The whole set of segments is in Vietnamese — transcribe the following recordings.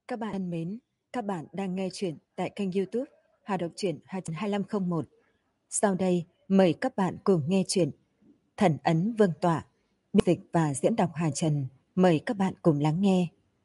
Các bạn thân mến, các bạn đang nghe chuyện tại kênh YouTube Hà Đọc truyện 2501. Sau đây, mời các bạn cùng nghe chuyện Thần ấn Vương tọa, biên dịch và diễn đọc Hà Trần. Mời các bạn cùng lắng nghe.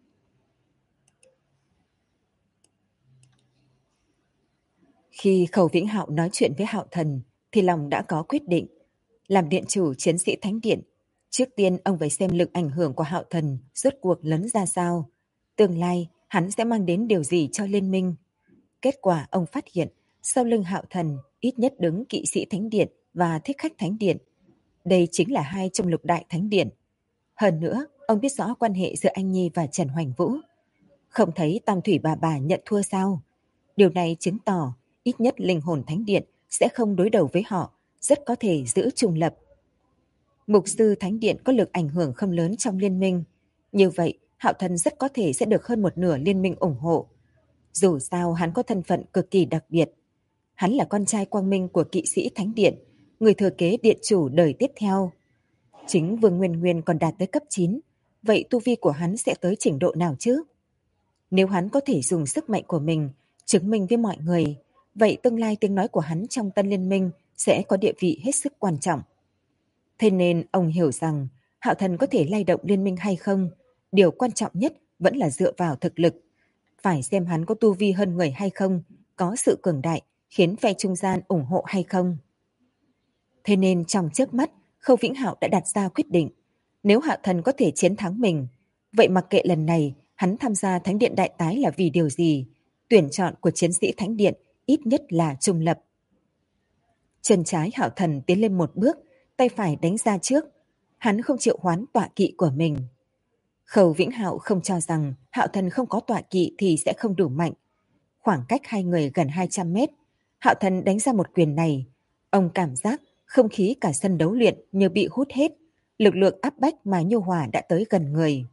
Khi Khâu Vĩnh Hạo nói chuyện với Hạo Thần thì lòng đã có quyết định. Làm điện chủ chiến sĩ Thánh Điện, trước tiên ông phải xem lực ảnh hưởng của Hạo Thần rốt cuộc lớn ra sao. Tương lai hắn sẽ mang đến điều gì cho liên minh. Kết quả ông phát hiện sau lưng Hạo Thần ít nhất đứng kỵ sĩ Thánh Điện và thích khách Thánh Điện. Đây chính là hai trong lục đại Thánh Điện. Hơn nữa, ông biết rõ quan hệ giữa anh Nhi và Trần Hoành Vũ. Không thấy Tam Thủy bà nhận thua sao? Điều này chứng tỏ ít nhất linh hồn Thánh Điện sẽ không đối đầu với họ, rất có thể giữ trung lập. Mục sư Thánh Điện có lực ảnh hưởng không lớn trong liên minh. Như vậy, Hạo Thần rất có thể sẽ được hơn một nửa liên minh ủng hộ. Dù sao hắn có thân phận cực kỳ đặc biệt. Hắn là con trai quang minh của kỵ sĩ Thánh Điện, người thừa kế điện chủ đời tiếp theo. Chính Vương Nguyên Nguyên còn đạt tới cấp 9, vậy tu vi của hắn sẽ tới trình độ nào chứ? Nếu hắn có thể dùng sức mạnh của mình chứng minh với mọi người, vậy tương lai tiếng nói của hắn trong tân liên minh sẽ có địa vị hết sức quan trọng. Thế nên ông hiểu rằng Hạo Thần có thể lay động liên minh hay không, điều quan trọng nhất vẫn là dựa vào thực lực. Phải xem hắn có tu vi hơn người hay không, có sự cường đại khiến phe trung gian ủng hộ hay không. Thế nên trong chớp mắt, Khâu Vĩnh Hạo đã đặt ra quyết định. Nếu Hạo Thần có thể chiến thắng mình, vậy mặc kệ lần này hắn tham gia Thánh Điện đại tái là vì điều gì, tuyển chọn của chiến sĩ Thánh Điện ít nhất là trung lập. Chân trái Hạo Thần tiến lên một bước, tay phải đánh ra trước. Hắn không chịu hoán tọa kỵ của mình. Khâu Vĩnh Hạo không cho rằng Hạo Thần không có tọa kỵ thì sẽ không đủ mạnh. Khoảng cách hai người gần 200 mét, Hạo Thần đánh ra một quyền này. Ông cảm giác không khí cả sân đấu luyện như bị hút hết, lực lượng áp bách mà nhu hòa đã tới gần người.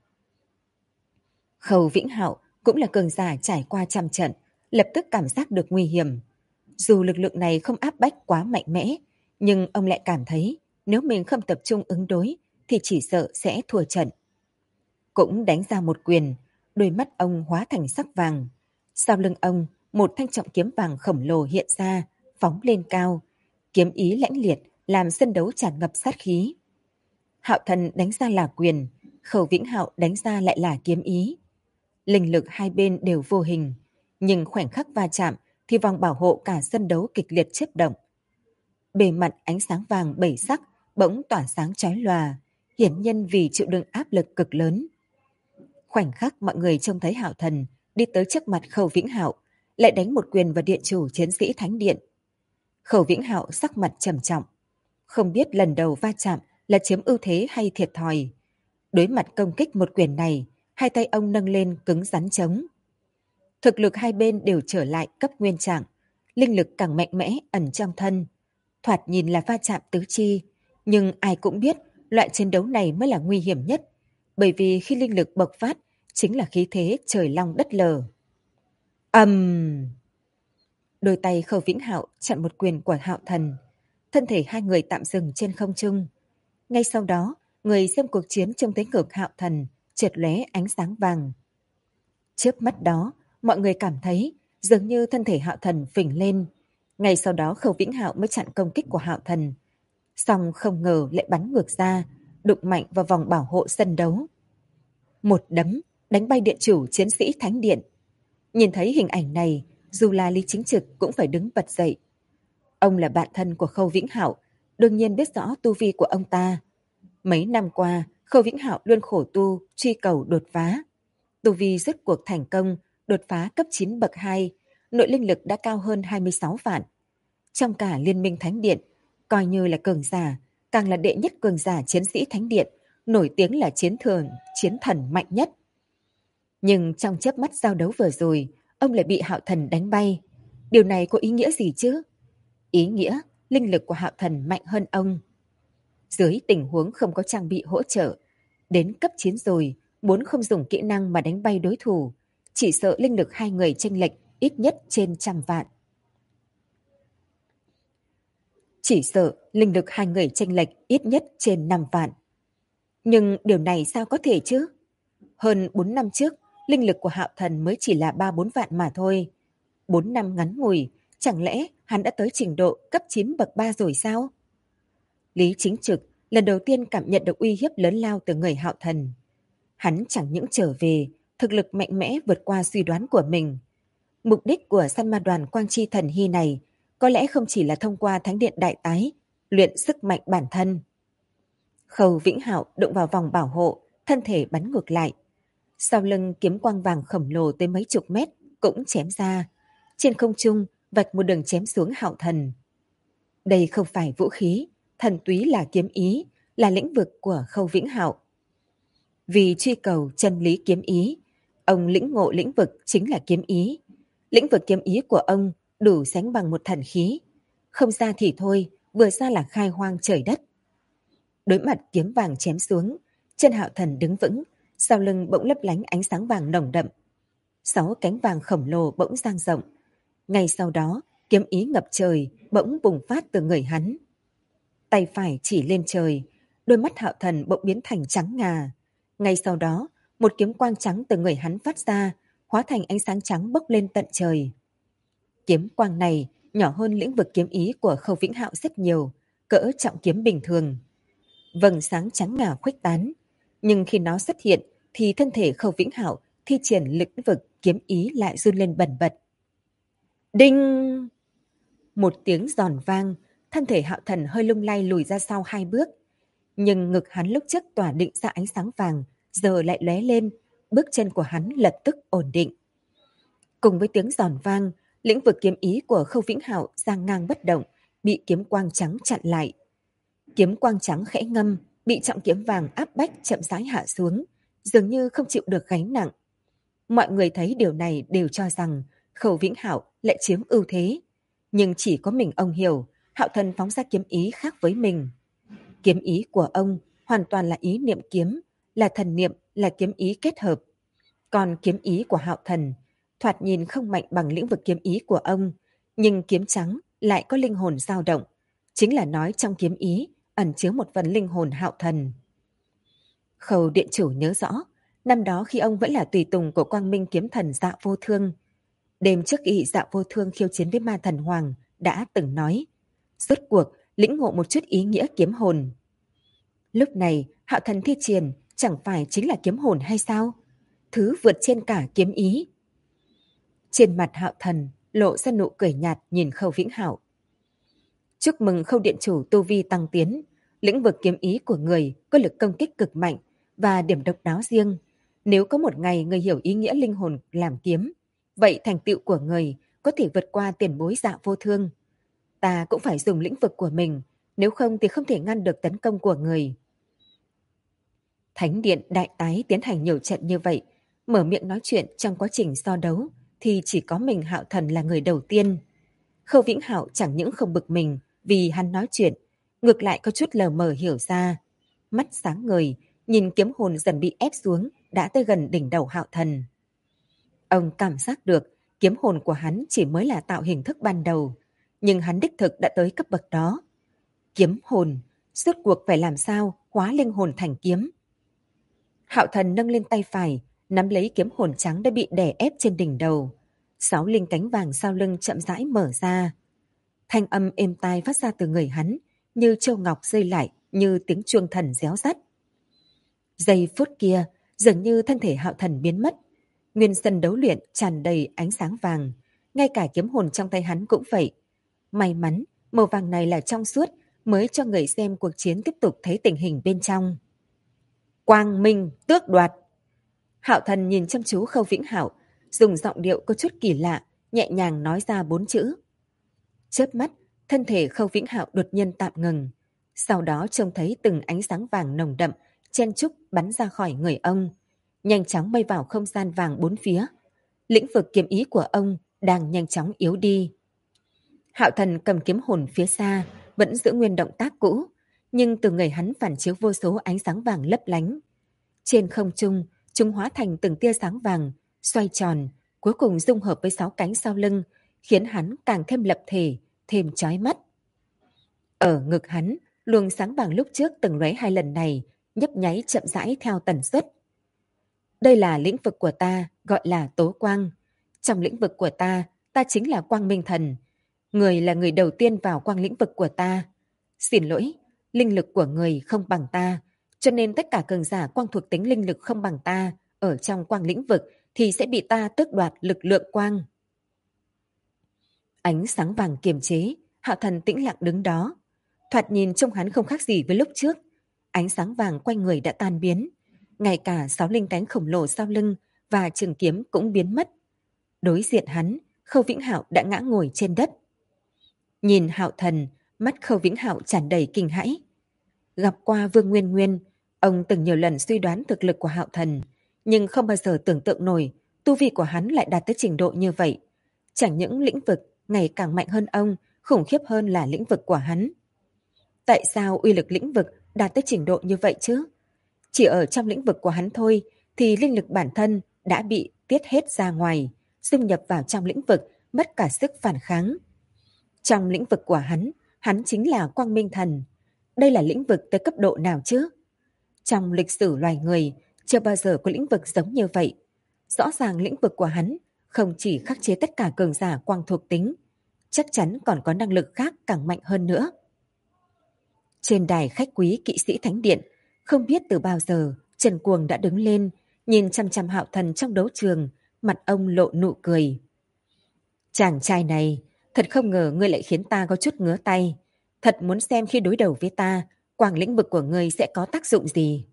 Khâu Vĩnh Hạo cũng là cường giả trải qua trăm trận, lập tức cảm giác được nguy hiểm. Dù lực lượng này không áp bách quá mạnh mẽ, nhưng ông lại cảm thấy nếu mình không tập trung ứng đối thì chỉ sợ sẽ thua trận. Cũng đánh ra một quyền, đôi mắt ông hóa thành sắc vàng. Sau lưng ông, một thanh trọng kiếm vàng khổng lồ hiện ra, phóng lên cao. Kiếm ý lãnh liệt, làm sân đấu tràn ngập sát khí. Hạo Thần đánh ra là quyền, Khâu Vĩnh Hạo đánh ra lại là kiếm ý. Linh lực hai bên đều vô hình, nhưng khoảnh khắc va chạm thì vòng bảo hộ cả sân đấu kịch liệt chớp động. Bề mặt ánh sáng vàng bảy sắc bỗng tỏa sáng chói lòa, hiển nhiên vì chịu đựng áp lực cực lớn. Khoảnh khắc mọi người trông thấy Hạo Thần đi tới trước mặt Khâu Vĩnh Hạo, lại đánh một quyền vào điện chủ chiến sĩ Thánh Điện. Khâu Vĩnh Hạo sắc mặt trầm trọng, không biết lần đầu va chạm là chiếm ưu thế hay thiệt thòi. Đối mặt công kích một quyền này, hai tay ông nâng lên cứng rắn chống. Thực lực hai bên đều trở lại cấp nguyên trạng, linh lực càng mạnh mẽ ẩn trong thân. Thoạt nhìn là va chạm tứ chi, nhưng ai cũng biết loại chiến đấu này mới là nguy hiểm nhất, bởi vì khi linh lực bộc phát chính là khí thế trời long đất lở. Đôi tay Khâu Vĩnh Hạo chặn một quyền của Hạo Thần, thân thể hai người tạm dừng trên không trung. Ngay sau đó, người xem cuộc chiến trông thấy ngực Hạo Thần chợt lóe ánh sáng vàng. Chớp mắt đó, mọi người cảm thấy dường như thân thể Hạo Thần phình lên. Ngay sau đó Khâu Vĩnh Hạo mới chặn công kích của Hạo Thần, song không ngờ lại bắn ngược ra, đụng mạnh vào vòng bảo hộ sân đấu. Một đấm đánh bay điện chủ chiến sĩ Thánh Điện. Nhìn thấy hình ảnh này, dù là Lý Chính Trực cũng phải đứng bật dậy. Ông là bạn thân của Khâu Vĩnh Hạo, đương nhiên biết rõ tu vi của ông ta. Mấy năm qua, Khâu Vĩnh Hạo luôn khổ tu, truy cầu đột phá. Tu vi rốt cuộc thành công, đột phá cấp 9 bậc 2, nội linh lực đã cao hơn 26 vạn. Trong cả Liên minh Thánh Điện, coi như là cường giả, càng là đệ nhất cường giả chiến sĩ Thánh Điện, nổi tiếng là chiến thần mạnh nhất. Nhưng trong chớp mắt giao đấu vừa rồi, ông lại bị Hạo Thần đánh bay. Điều này có ý nghĩa gì chứ? Ý nghĩa, linh lực của Hạo Thần mạnh hơn ông. Dưới tình huống không có trang bị hỗ trợ, đến cấp 9 rồi, muốn không dùng kỹ năng mà đánh bay đối thủ, chỉ sợ linh lực hai người chênh lệch ít nhất trên 100 vạn. Chỉ sợ linh lực hai người chênh lệch ít nhất trên 5 vạn. Nhưng điều này sao có thể chứ? Hơn 4 năm trước, linh lực của Hạo Thần mới chỉ là 3-4 vạn mà thôi. 4 năm ngắn ngủi, chẳng lẽ hắn đã tới trình độ cấp 9 bậc 3 rồi sao? Lý Chính Trực lần đầu tiên cảm nhận được uy hiếp lớn lao từ người Hạo Thần. Hắn chẳng những trở về, thực lực mạnh mẽ vượt qua suy đoán của mình. Mục đích của săn ma đoàn Quang Chi Thần Hy này có lẽ không chỉ là thông qua Thánh Điện Đại Tái, luyện sức mạnh bản thân. Khâu Vĩnh Hạo đụng vào vòng bảo hộ, thân thể bắn ngược lại. Sau lưng kiếm quang vàng khổng lồ tới mấy chục mét cũng chém ra. Trên không trung vạch một đường chém xuống Hạo Thần. Đây không phải vũ khí, thần túy là kiếm ý, là lĩnh vực của Khâu Vĩnh Hạo. Vì truy cầu chân lý kiếm ý, ông lĩnh ngộ lĩnh vực chính là kiếm ý. Lĩnh vực kiếm ý của ông đủ sánh bằng một thần khí. Không ra thì thôi, vừa ra là khai hoang trời đất. Đối mặt kiếm vàng chém xuống, chân Hạo Thần đứng vững, sau lưng bỗng lấp lánh ánh sáng vàng nồng đậm. 6 cánh vàng khổng lồ bỗng dang rộng. Ngay sau đó, kiếm ý ngập trời bỗng bùng phát từ người hắn. Tay phải chỉ lên trời, đôi mắt Hạo Thần bỗng biến thành trắng ngà. Ngay sau đó, một kiếm quang trắng từ người hắn phát ra, hóa thành ánh sáng trắng bốc lên tận trời. Kiếm quang này nhỏ hơn lĩnh vực kiếm ý của Khâu Vĩnh Hạo rất nhiều, cỡ trọng kiếm bình thường. Vầng sáng trắng ngà khuếch tán, nhưng khi nó xuất hiện thì thân thể Khâu Vĩnh Hạo thi triển lĩnh vực kiếm ý lại run lên bần bật. Đinh! Một tiếng giòn vang, thân thể Hạo Thần hơi lung lay lùi ra sau 2 bước. Nhưng ngực hắn lúc trước tỏa định ra ánh sáng vàng, giờ lại lóe lên, bước chân của hắn lập tức ổn định. Cùng với tiếng giòn vang, lĩnh vực kiếm ý của Khâu Vĩnh Hạo giang ngang bất động, bị kiếm quang trắng chặn lại. Kiếm quang trắng khẽ ngâm, bị trọng kiếm vàng áp bách chậm rãi hạ xuống, dường như không chịu được gánh nặng. Mọi người thấy điều này đều cho rằng Khâu Vĩnh Hạo lại chiếm ưu thế. Nhưng chỉ có mình ông hiểu, Hạo Thần phóng ra kiếm ý khác với mình. Kiếm ý của ông hoàn toàn là ý niệm kiếm, là thần niệm, là kiếm ý kết hợp. Còn kiếm ý của Hạo Thần, thoạt nhìn không mạnh bằng lĩnh vực kiếm ý của ông, nhưng kiếm trắng lại có linh hồn dao động. Chính là nói trong kiếm ý ẩn chứa một phần linh hồn Hạo Thần. Khâu điện chủ nhớ rõ, năm đó khi ông vẫn là tùy tùng của Quang Minh kiếm thần Dạ Vô Thương, đêm trước khi Dạ Vô Thương khiêu chiến với Ma Thần Hoàng đã từng nói, rốt cuộc lĩnh ngộ một chút ý nghĩa kiếm hồn. Lúc này Hạo Thần thi triển chẳng phải chính là kiếm hồn hay sao? Thứ vượt trên cả kiếm ý. Trên mặt Hạo Thần lộ ra nụ cười nhạt nhìn Khâu Vĩnh Hạo. Chúc mừng Khâu điện chủ tu vi tăng tiến, lĩnh vực kiếm ý của người có lực công kích cực mạnh và điểm độc đáo riêng. Nếu có một ngày người hiểu ý nghĩa linh hồn làm kiếm, vậy thành tựu của người có thể vượt qua tiền bối Dạ Vô Thương. Ta cũng phải dùng lĩnh vực của mình, nếu không thì không thể ngăn được tấn công của người. Thánh điện đại tái tiến hành nhiều trận như vậy, mở miệng nói chuyện trong quá trình so đấu thì chỉ có mình Hạo Thần là người đầu tiên. Khâu Vĩnh Hạo chẳng những không bực mình vì hắn nói chuyện, ngược lại có chút lờ mờ hiểu ra. Mắt sáng ngời, nhìn kiếm hồn dần bị ép xuống, đã tới gần đỉnh đầu Hạo Thần. Ông cảm giác được kiếm hồn của hắn chỉ mới là tạo hình thức ban đầu, nhưng hắn đích thực đã tới cấp bậc đó. Kiếm hồn, rốt cuộc phải làm sao hóa linh hồn thành kiếm. Hạo Thần nâng lên tay phải, nắm lấy kiếm hồn trắng đã bị đè ép trên đỉnh đầu. 6 linh cánh vàng sau lưng chậm rãi mở ra. Thanh âm êm tai phát ra từ người hắn, như châu ngọc rơi lại, như tiếng chuông thần réo rắt. Giây phút kia, dường như thân thể Hạo Thần biến mất. Nguyên sân đấu luyện tràn đầy ánh sáng vàng, ngay cả kiếm hồn trong tay hắn cũng vậy. May mắn, màu vàng này là trong suốt, mới cho người xem cuộc chiến tiếp tục thấy tình hình bên trong. Quang minh tước đoạt. Hạo Thần nhìn chăm chú Khâu Vĩnh Hạo, dùng giọng điệu có chút kỳ lạ, nhẹ nhàng nói ra 4 chữ. Chớp mắt, thân thể Khâu Vĩnh Hạo đột nhiên tạm ngừng. Sau đó trông thấy từng ánh sáng vàng nồng đậm, chen chúc bắn ra khỏi người ông, nhanh chóng bay vào không gian vàng 4 phía. Lĩnh vực kiếm ý của ông đang nhanh chóng yếu đi. Hạo Thần cầm kiếm hồn phía xa, vẫn giữ nguyên động tác cũ, nhưng từ người hắn phản chiếu vô số ánh sáng vàng lấp lánh. Trên không trung, chúng hóa thành từng tia sáng vàng, xoay tròn, cuối cùng dung hợp với 6 cánh sau lưng, khiến hắn càng thêm lập thể, thêm chói mắt. Ở ngực hắn, luồng sáng vàng lúc trước từng lóe 2 lần này, nhấp nháy chậm rãi theo tần suất. Đây là lĩnh vực của ta, gọi là tố quang. Trong lĩnh vực của ta, ta chính là quang minh thần. Người là người đầu tiên vào quang lĩnh vực của ta. Xin lỗi, linh lực của người không bằng ta, cho nên tất cả cường giả quang thuộc tính linh lực không bằng ta, ở trong quang lĩnh vực thì sẽ bị ta tước đoạt lực lượng quang. Ánh sáng vàng kiềm chế, Hạo Thần tĩnh lặng đứng đó. Thoạt nhìn trông hắn không khác gì với lúc trước. Ánh sáng vàng quanh người đã tan biến. Ngay cả 6 linh cánh khổng lồ sau lưng và trường kiếm cũng biến mất. Đối diện hắn, Khâu Vĩnh Hạo đã ngã ngồi trên đất. Nhìn Hạo Thần, mắt Khâu Vĩnh Hạo tràn đầy kinh hãi. Gặp qua Vương Nguyên Nguyên, ông từng nhiều lần suy đoán thực lực của Hạo Thần, nhưng không bao giờ tưởng tượng nổi tu vi của hắn lại đạt tới trình độ như vậy. Chẳng những lĩnh vực ngày càng mạnh hơn ông, khủng khiếp hơn là lĩnh vực của hắn. Tại sao uy lực lĩnh vực đạt tới trình độ như vậy chứ? Chỉ ở trong lĩnh vực của hắn thôi thì linh lực bản thân đã bị tiết hết ra ngoài, xâm nhập vào trong lĩnh vực, mất cả sức phản kháng. Trong lĩnh vực của hắn chính là quang minh thần. Đây là lĩnh vực tới cấp độ nào chứ? Trong lịch sử loài người, chưa bao giờ có lĩnh vực giống như vậy. Rõ ràng lĩnh vực của hắn không chỉ khắc chế tất cả cường giả quang thuộc tính, chắc chắn còn có năng lực khác càng mạnh hơn nữa. Trên đài khách quý kỵ sĩ thánh điện, không biết từ bao giờ, Trần Cuồng đã đứng lên, nhìn chăm chăm Hạo Thần trong đấu trường, mặt ông lộ nụ cười. Chàng trai này, thật không ngờ ngươi lại khiến ta có chút ngứa tay. Thật muốn xem khi đối đầu với ta, quang lĩnh vực của ngươi sẽ có tác dụng gì.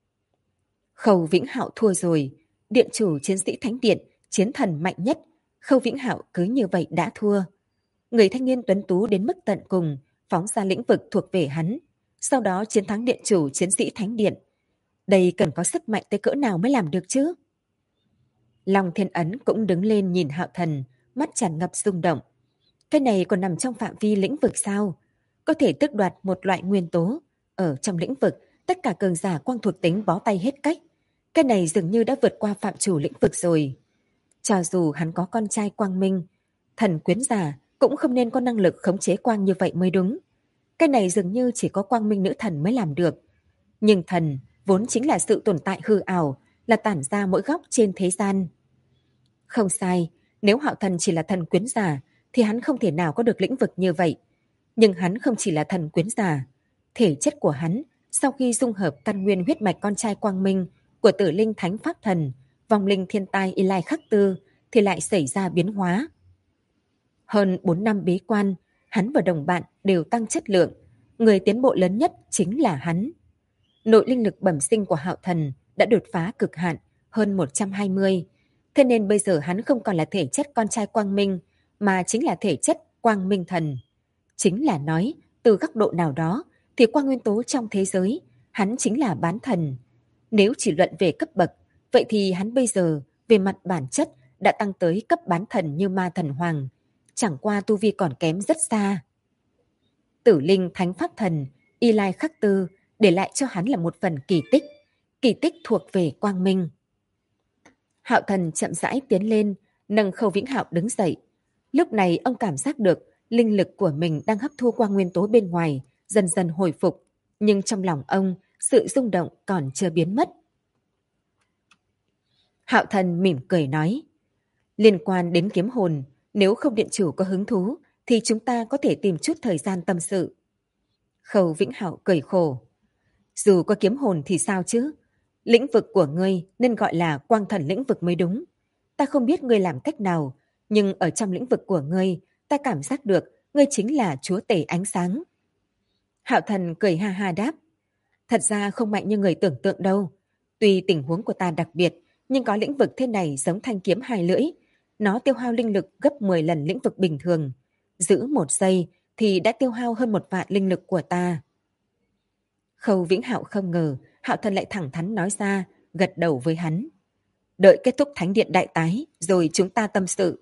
Khâu Vĩnh Hạo thua rồi, điện chủ chiến sĩ thánh điện, chiến thần mạnh nhất, Khâu Vĩnh Hạo cứ như vậy đã thua. Người thanh niên tuấn tú đến mức tận cùng, phóng ra lĩnh vực thuộc về hắn, sau đó chiến thắng điện chủ chiến sĩ thánh điện. Đây cần có sức mạnh tới cỡ nào mới làm được chứ? Long Thiên Ấn cũng đứng lên nhìn Hạo Thần, mắt tràn ngập rung động. Cái này còn nằm trong phạm vi lĩnh vực sao? Có thể tước đoạt một loại nguyên tố. Ở trong lĩnh vực, tất cả cường giả quang thuộc tính bó tay hết cách. Cái này dường như đã vượt qua phạm chủ lĩnh vực rồi. Cho dù hắn có con trai quang minh, thần quyến giả cũng không nên có năng lực khống chế quang như vậy mới đúng. Cái này dường như chỉ có quang minh nữ thần mới làm được. Nhưng thần vốn chính là sự tồn tại hư ảo, là tản ra mỗi góc trên thế gian. Không sai, nếu Hạo Thần chỉ là thần quyến giả, thì hắn không thể nào có được lĩnh vực như vậy. Nhưng hắn không chỉ là thần quyến giả. Thể chất của hắn, sau khi dung hợp căn nguyên huyết mạch con trai quang minh của Tử Linh Thánh Pháp Thần, vong linh thiên tai Y Lai Khắc Tư, thì lại xảy ra biến hóa. Hơn 4 năm bế quan, hắn và đồng bạn đều tăng chất lượng. Người tiến bộ lớn nhất chính là hắn. Nội linh lực bẩm sinh của Hạo Thần đã đột phá cực hạn, hơn 120. Thế nên bây giờ hắn không còn là thể chất con trai quang minh, mà chính là thể chất quang minh thần. Chính là nói, từ góc độ nào đó, thì quang nguyên tố trong thế giới, hắn chính là bán thần. Nếu chỉ luận về cấp bậc, vậy thì hắn bây giờ, về mặt bản chất, đã tăng tới cấp bán thần như ma thần hoàng. Chẳng qua tu vi còn kém rất xa. Tử Linh Thánh Pháp Thần, Y Lai Khắc Tư, để lại cho hắn là một phần kỳ tích thuộc về quang minh. Hạo Thần chậm rãi tiến lên, nâng Khâu Vĩnh Hạo đứng dậy. Lúc này ông cảm giác được linh lực của mình đang hấp thu qua nguyên tố bên ngoài, dần dần hồi phục, nhưng trong lòng ông, sự rung động còn chưa biến mất. Hạo Thần mỉm cười nói, liên quan đến kiếm hồn, nếu không điện chủ có hứng thú, thì chúng ta có thể tìm chút thời gian tâm sự. Khâu Vĩnh Hạo cười khổ, dù có kiếm hồn thì sao chứ? Lĩnh vực của ngươi nên gọi là quang thần lĩnh vực mới đúng. Ta không biết ngươi làm cách nào, nhưng ở trong lĩnh vực của ngươi, ta cảm giác được ngươi chính là chúa tể ánh sáng. Hạo Thần cười ha ha đáp, thật ra không mạnh như người tưởng tượng đâu. Tuy tình huống của ta đặc biệt, nhưng có lĩnh vực thế này giống thanh kiếm hai lưỡi. Nó tiêu hao linh lực gấp 10 lần lĩnh vực bình thường. Giữ 1 giây thì đã tiêu hao hơn 1 vạn linh lực của ta. Khâu Vĩnh Hạo không ngờ Hạo Thần lại thẳng thắn nói ra, gật đầu với hắn. Đợi kết thúc thánh điện đại tái, rồi chúng ta tâm sự.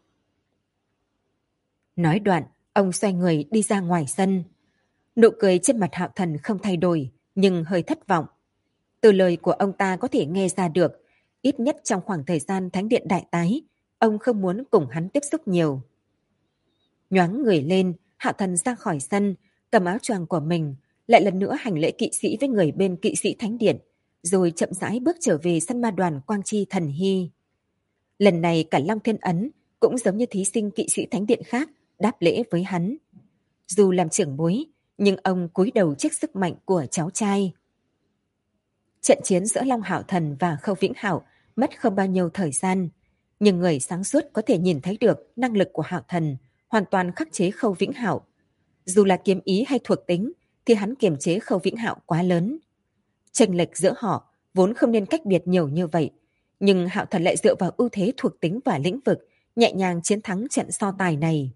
Nói đoạn, ông xoay người đi ra ngoài sân. Nụ cười trên mặt Hạo Thần không thay đổi, nhưng hơi thất vọng. Từ lời của ông ta có thể nghe ra được, ít nhất trong khoảng thời gian thánh điện đại tái, ông không muốn cùng hắn tiếp xúc nhiều. Nhoáng người lên, Hạo Thần ra khỏi sân, cầm áo choàng của mình, lại lần nữa hành lễ kỵ sĩ với người bên kỵ sĩ thánh điện, rồi chậm rãi bước trở về săn ma đoàn Quang Chi Thần Hy. Lần này cả Long Thiên Ấn cũng giống như thí sinh kỵ sĩ thánh điện khác đáp lễ với hắn. Dù làm trưởng bối, nhưng ông cúi đầu trước sức mạnh của cháu trai. Trận chiến giữa Long Hạo Thần và Khâu Vĩnh Hạo mất không bao nhiêu thời gian, nhưng người sáng suốt có thể nhìn thấy được năng lực của Hạo Thần hoàn toàn khắc chế Khâu Vĩnh Hạo. Dù là kiếm ý hay thuộc tính, thì hắn kiềm chế Khâu Vĩnh Hạo quá lớn. Chênh lệch giữa họ vốn không nên cách biệt nhiều như vậy, nhưng Hạo Thần lại dựa vào ưu thế thuộc tính và lĩnh vực, nhẹ nhàng chiến thắng trận so tài này.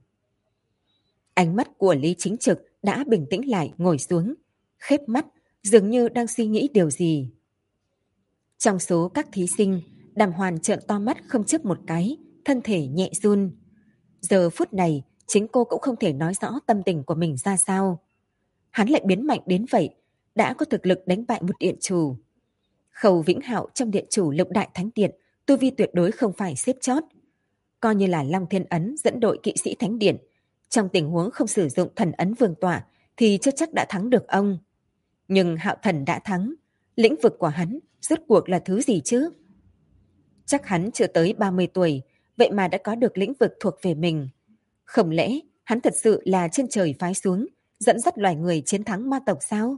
Ánh mắt của Lý Chính Trực đã bình tĩnh lại, ngồi xuống, khép mắt, dường như đang suy nghĩ điều gì. Trong số các thí sinh, Đàm Hoàn trợn to mắt không chớp một cái, thân thể nhẹ run. Giờ phút này, chính cô cũng không thể nói rõ tâm tình của mình ra sao. Hắn lại biến mạnh đến vậy, đã có thực lực đánh bại một điện chủ. Khâu Vĩnh Hạo trong điện chủ Lục Đại Thánh Điện, tu vi tuyệt đối không phải xếp chót. Coi như là Long Thiên Ấn dẫn đội kỵ sĩ Thánh Điện, trong tình huống không sử dụng thần ấn vương tỏa thì chưa chắc đã thắng được ông. Nhưng Hạo Thần đã thắng, lĩnh vực của hắn rốt cuộc là thứ gì chứ? Chắc hắn chưa tới 30 tuổi, vậy mà đã có được lĩnh vực thuộc về mình. Không lẽ hắn thật sự là trên trời phái xuống, dẫn dắt loài người chiến thắng ma tộc sao?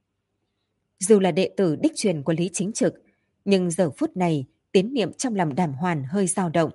Dù là đệ tử đích truyền của Lý Chính Trực, nhưng giờ phút này tín niệm trong lòng Đàm Hoàn hơi dao động.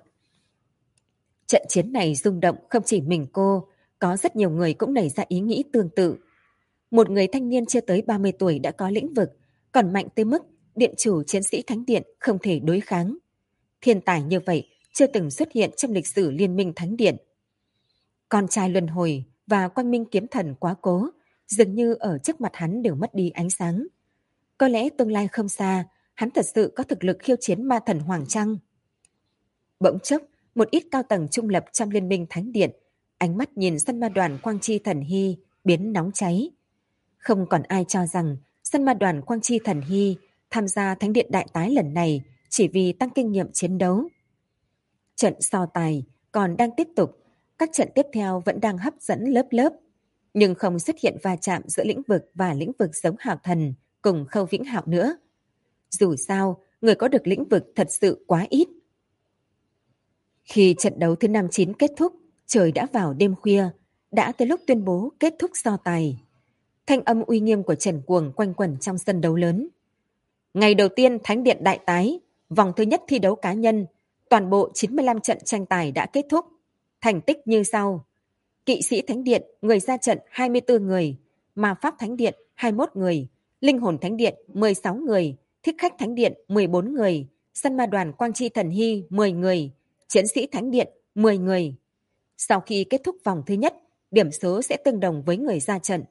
Trận chiến này rung động không chỉ mình cô, có rất nhiều người cũng nảy ra ý nghĩ tương tự. Một người thanh niên chưa tới 30 tuổi đã có lĩnh vực, còn mạnh tới mức điện chủ chiến sĩ Thánh Điện không thể đối kháng. Thiên tài như vậy chưa từng xuất hiện trong lịch sử Liên minh Thánh Điện. Con trai luân hồi và Quang Minh Kiếm Thần quá cố, dường như ở trước mặt hắn đều mất đi ánh sáng. Có lẽ tương lai không xa, hắn thật sự có thực lực khiêu chiến ma thần Hoàng Trăng. Bỗng chốc, một ít cao tầng trung lập trong Liên minh Thánh Điện, ánh mắt nhìn săn ma đoàn Quang Chi Thần Hy biến nóng cháy. Không còn ai cho rằng săn ma đoàn Quang Chi Thần Hy tham gia Thánh Điện đại tái lần này chỉ vì tăng kinh nghiệm chiến đấu. Trận so tài còn đang tiếp tục, các trận tiếp theo vẫn đang hấp dẫn lớp lớp, nhưng không xuất hiện va chạm giữa lĩnh vực và lĩnh vực giống Hạo Thần cùng Khâu Vĩnh Hạo nữa. Dù sao, người có được lĩnh vực thật sự quá ít. Khi trận đấu thứ 59 kết thúc, trời đã vào đêm khuya, đã tới lúc tuyên bố kết thúc so tài. Thanh âm uy nghiêm của Trần Cuồng quanh quẩn trong sân đấu lớn. Ngày đầu tiên Thánh Điện đại tái, vòng thứ nhất thi đấu cá nhân, toàn bộ 95 trận tranh tài đã kết thúc. Thành tích như sau. Kỵ sĩ Thánh Điện, người ra trận 24 người, Ma Pháp Thánh Điện 21 người, Linh Hồn Thánh Điện 16 người, Thích Khách Thánh Điện 14 người, Săn Ma đoàn Quang Chi Thần Hy 10 người, Chiến sĩ Thánh Điện 10 người. Sau khi kết thúc vòng thứ nhất, điểm số sẽ tương đồng với người ra trận.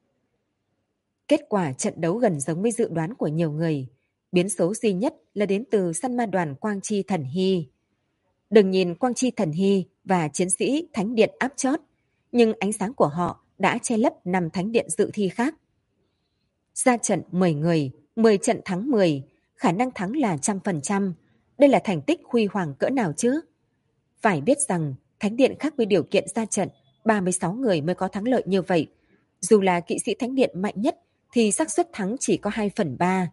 Kết quả trận đấu gần giống với dự đoán của nhiều người. Biến số duy nhất là đến từ săn ma đoàn Quang Chi Thần Hy. Đừng nhìn Quang Chi Thần Hy và chiến sĩ Thánh Điện áp chót, nhưng ánh sáng của họ đã che lấp 5 Thánh Điện dự thi khác. Ra trận 10 người, 10 trận thắng 10, khả năng thắng là 100%. Đây là thành tích huy hoàng cỡ nào chứ? Phải biết rằng Thánh Điện khác với điều kiện ra trận 36 người mới có thắng lợi như vậy. Dù là kỵ sĩ Thánh Điện mạnh nhất thì xác suất thắng chỉ có 2/3.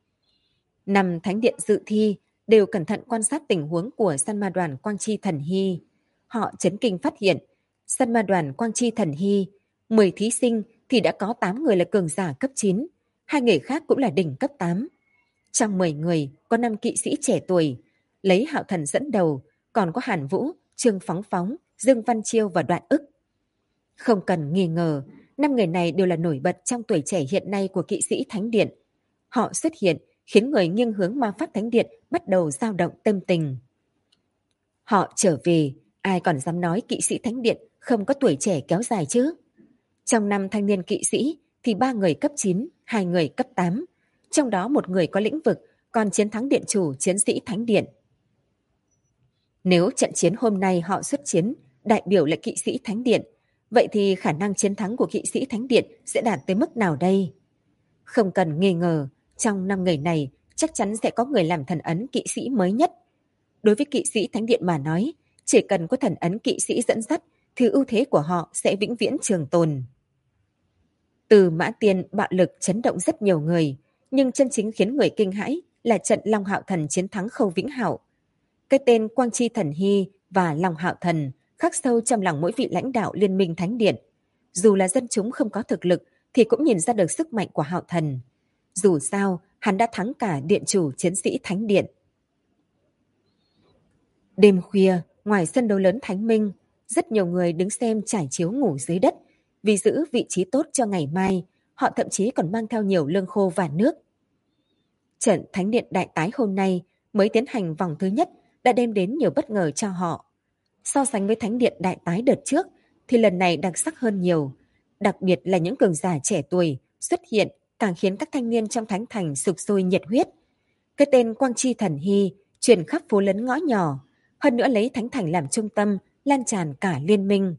5 Thánh Điện dự thi đều cẩn thận quan sát tình huống của săn ma đoàn Quang Chi Thần Hy. Họ chấn kinh phát hiện, săn ma đoàn Quang Chi Thần Hy, 10 thí sinh thì đã có 8 người là cường giả cấp 9, 2 người khác cũng là đỉnh cấp 8. Trong 10 người có 5 kỵ sĩ trẻ tuổi, lấy Hạo Thần dẫn đầu, còn có Hàn Vũ, Trương Phóng Phóng, Dương Văn Chiêu và Đoạn Ức. Không cần nghi ngờ, 5 người này đều là nổi bật trong tuổi trẻ hiện nay của kỵ sĩ Thánh Điện. Họ xuất hiện khiến người nghiêng hướng Ma Pháp Thánh Điện bắt đầu dao động tâm tình. Họ trở về, ai còn dám nói kỵ sĩ Thánh Điện không có tuổi trẻ kéo dài chứ? Trong 5 thanh niên kỵ sĩ thì 3 người cấp 9, 2 người cấp 8, trong đó một người có lĩnh vực, còn chiến thắng điện chủ chiến sĩ Thánh Điện. Nếu trận chiến hôm nay họ xuất chiến, đại biểu là kỵ sĩ Thánh Điện, vậy thì khả năng chiến thắng của kỵ sĩ Thánh Điện sẽ đạt tới mức nào đây? Không cần nghi ngờ, trong 5 người này chắc chắn sẽ có người làm thần ấn kỵ sĩ mới nhất. Đối với kỵ sĩ Thánh Điện mà nói, chỉ cần có thần ấn kỵ sĩ dẫn dắt thì ưu thế của họ sẽ vĩnh viễn trường tồn. Từ Mã Tiên bạo lực chấn động rất nhiều người, Nhưng chân chính khiến người kinh hãi là trận Long Hạo Thần chiến thắng Khâu Vĩnh Hạo. Cái tên Quang Chi Thần Hy và Long Hạo Thần khắc sâu trong lòng mỗi vị lãnh đạo Liên minh Thánh Điện. Dù là dân chúng không có thực lực thì cũng nhìn ra được sức mạnh của Hạo Thần. Dù sao, hắn đã thắng cả điện chủ chiến sĩ Thánh Điện. Đêm khuya, ngoài sân đấu lớn Thánh Minh, rất nhiều người đứng xem trải chiếu ngủ dưới đất. Vì giữ vị trí tốt cho ngày mai, họ thậm chí còn mang theo nhiều lương khô và nước. Trận Thánh Điện Đại Tái hôm nay mới tiến hành vòng thứ nhất đã đem đến nhiều bất ngờ cho họ. So sánh với Thánh Điện Đại Tái đợt trước thì lần này đặc sắc hơn nhiều. Đặc biệt là những cường giả trẻ tuổi xuất hiện càng khiến các thanh niên trong Thánh Thành sục sôi nhiệt huyết. Cái tên Quang Chi Thần Hy truyền khắp phố lớn ngõ nhỏ, hơn nữa lấy Thánh Thành làm trung tâm, lan tràn cả liên minh.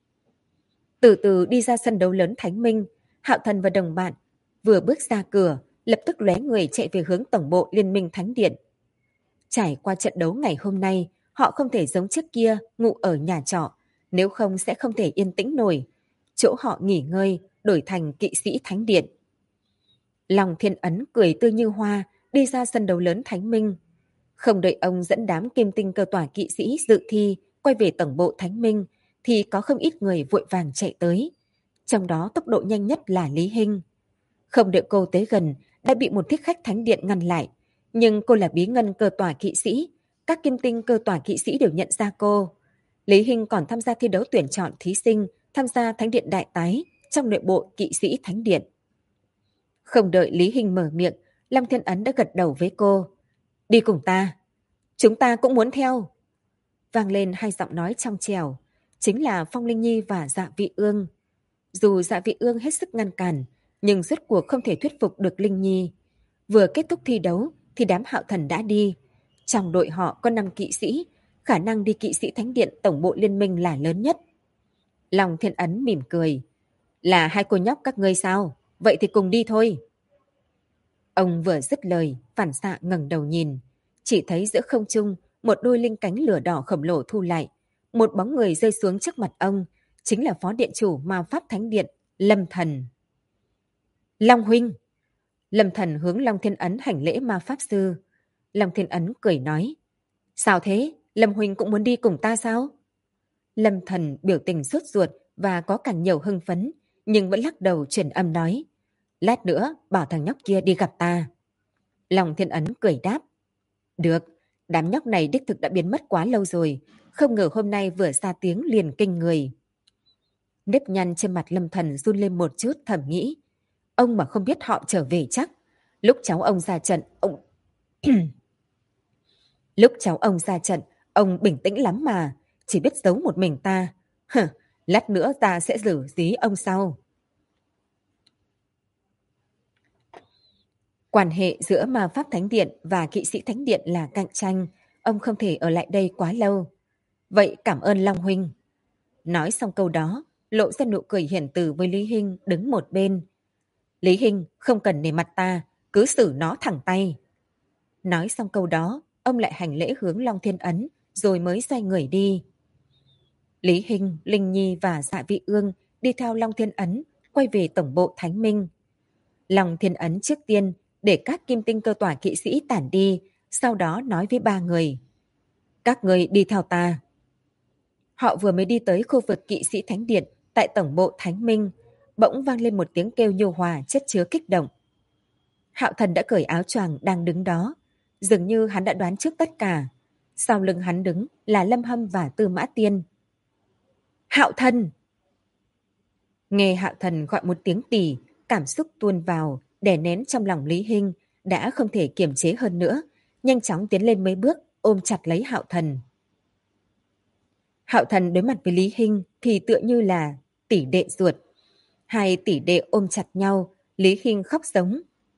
Từ từ đi ra sân đấu lớn Thánh Minh, Hạo Thần và đồng bạn vừa bước ra cửa, lập tức lóe người chạy về hướng tổng bộ Liên minh Thánh Điện. Trải qua trận đấu ngày hôm nay, họ không thể giống trước kia ngủ ở nhà trọ, nếu không sẽ không thể yên tĩnh nổi. Chỗ họ nghỉ ngơi đổi thành kỵ sĩ Thánh Điện. Long Thiên Ấn cười tươi như hoa đi ra sân đấu lớn Thánh Minh. Không đợi ông dẫn đám kim tinh cơ tỏa kỵ sĩ dự thi quay về tổng bộ Thánh Minh thì có không ít người vội vàng chạy tới. Trong đó tốc độ nhanh nhất là Lý Hinh. Không đợi cô tới gần đã bị một thích khách Thánh Điện ngăn lại. Nhưng cô là bí ngân cơ tỏa kỵ sĩ. Các kim tinh cơ tỏa kỵ sĩ đều nhận ra cô. Lý Hinh còn tham gia thi đấu tuyển chọn thí sinh tham gia Thánh Điện Đại Tái trong nội bộ kỵ sĩ Thánh Điện. Không đợi Lý Hinh mở miệng, Long Thiên Ấn đã gật đầu với cô. Đi cùng ta. Chúng ta cũng muốn theo. Vang lên hai giọng nói trong trẻo. Chính là Phong Linh Nhi và Dạ Vị Ương. Dù Dạ Vị Ương hết sức ngăn cản, nhưng rốt cuộc không thể thuyết phục được Linh Nhi. Vừa kết thúc thi đấu thì đám Hạo Thần đã đi. Trong đội họ có 5 kỵ sĩ, khả năng đi kỵ sĩ Thánh Điện tổng bộ liên minh là lớn nhất. Long Thiên Ấn mỉm cười. Là hai cô nhóc các ngươi sao? Vậy thì cùng đi thôi. Ông vừa dứt lời, phản xạ ngẩng đầu nhìn. Chỉ thấy giữa không trung, một đôi linh cánh lửa đỏ khổng lồ thu lại. Một bóng người rơi xuống trước mặt ông, chính là Phó Điện chủ Ma Pháp Thánh Điện, Lâm Thần. Long huynh! Lâm Thần hướng Long Thiên Ấn hành lễ Ma Pháp Sư. Long Thiên Ấn cười nói. Sao thế? Lâm huynh cũng muốn đi cùng ta sao? Lâm Thần biểu tình sốt ruột và có càng nhiều hưng phấn, nhưng vẫn lắc đầu truyền âm nói. Lát nữa bảo thằng nhóc kia đi gặp ta. Long Thiên Ấn cười đáp. Được, đám nhóc này đích thực đã biến mất quá lâu rồi, không ngờ hôm nay vừa ra tiếng liền kinh người. Nếp nhăn trên mặt Lâm Thần run lên một chút, thầm nghĩ. Ông mà không biết họ trở về chắc. Lúc cháu ông ra trận, ông bình tĩnh lắm mà, chỉ biết giấu một mình ta. Hừ, lát nữa ta sẽ xử dí ông sau. Quan hệ giữa Ma Pháp Thánh Điện và kỵ sĩ Thánh Điện là cạnh tranh, ông không thể ở lại đây quá lâu. Vậy cảm ơn Long huynh. Nói xong câu đó, lộ ra nụ cười hiền từ với Lý Hinh đứng một bên. Lý Hinh không cần nể mặt ta, cứ xử nó thẳng tay. Nói xong câu đó, ông lại hành lễ hướng Long Thiên Ấn, rồi mới xoay người đi. Lý Hinh, Linh Nhi và Dạ Vị Ương đi theo Long Thiên Ấn, quay về tổng bộ Thánh Minh. Long Thiên Ấn trước tiên để các kim tinh cơ tỏa kỵ sĩ tản đi, sau đó nói với 3 người. Các người đi theo ta. Họ vừa mới đi tới khu vực kỵ sĩ Thánh Điện tại tổng bộ Thánh Minh, bỗng vang lên một tiếng kêu nhu hòa chất chứa kích động. Hạo Thần đã cởi áo choàng đang đứng đó, dường như hắn đã đoán trước tất cả. Sau lưng hắn đứng là Lâm Hâm và Tư Mã Tiên. Hạo Thần! Nghe Hạo Thần gọi một tiếng tỉ, cảm xúc tuôn vào, đè nén trong lòng Lý Hinh, đã không thể kiềm chế hơn nữa, nhanh chóng tiến lên mấy bước, ôm chặt lấy Hạo Thần. Hạo Thần đối mặt với Lý Hinh thì tựa như là tỷ đệ ruột. Hai tỷ đệ ôm chặt nhau, Lý Hinh khóc giống.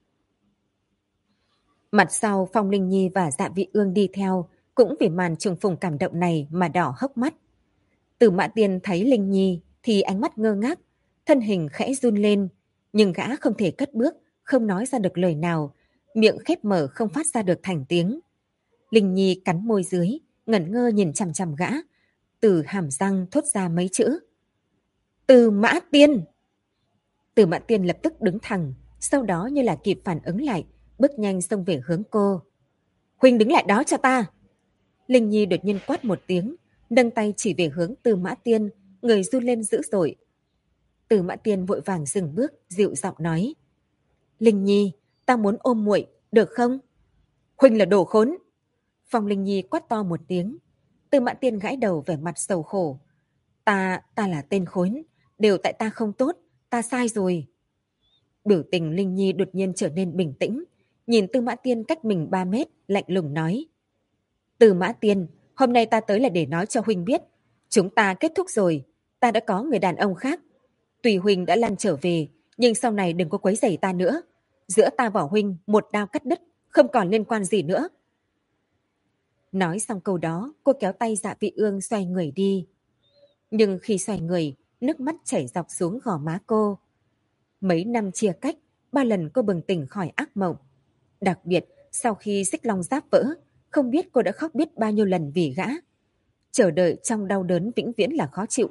Mặt sau Phong Linh Nhi và Dạ Vị Ương đi theo, cũng vì màn trùng phùng cảm động này mà đỏ hốc mắt. Từ Mã Tiên thấy Linh Nhi thì ánh mắt ngơ ngác, thân hình khẽ run lên, nhưng gã không thể cất bước, không nói ra được lời nào, miệng khép mở không phát ra được thành tiếng. Linh Nhi cắn môi dưới, ngẩn ngơ nhìn chằm chằm gã, từ hàm răng thốt ra mấy chữ. Từ Mã Tiên! Từ Mã Tiên lập tức đứng thẳng, Sau đó như là kịp phản ứng lại, bước nhanh xông về hướng cô. Huynh đứng lại đó cho ta! Linh Nhi đột nhiên quát một tiếng, nâng tay chỉ về hướng Tư Mã Tiên, người run lên dữ dội. Tư Mã Tiên vội vàng dừng bước, dịu giọng nói. Linh Nhi, ta muốn ôm muội, được không? Huynh là đồ khốn! Phong Linh Nhi quát to một tiếng. Tư Mã Tiên gãi đầu vẻ mặt sầu khổ. Ta là tên khốn, đều tại ta không tốt, ta sai rồi. Biểu tình Linh Nhi đột nhiên trở nên bình tĩnh, nhìn Tư Mã Tiên cách mình 3 mét, lạnh lùng nói. Tư Mã Tiên, hôm nay ta tới là để nói cho Huynh biết, chúng ta kết thúc rồi, ta đã có người đàn ông khác. Tùy Huynh đã lăn trở về, nhưng sau này đừng có quấy rầy ta nữa. Giữa ta và Huynh một đao cắt đứt, không còn liên quan gì nữa. Nói xong câu đó, cô kéo tay Dạ Vị Ương xoay người đi. Nhưng khi xoay người, nước mắt chảy dọc xuống gò má cô. Mấy năm chia cách, 3 lần cô bừng tỉnh khỏi ác mộng. Đặc biệt, sau khi xích long giáp vỡ, không biết cô đã khóc biết bao nhiêu lần vì gã. Chờ đợi trong đau đớn vĩnh viễn là khó chịu.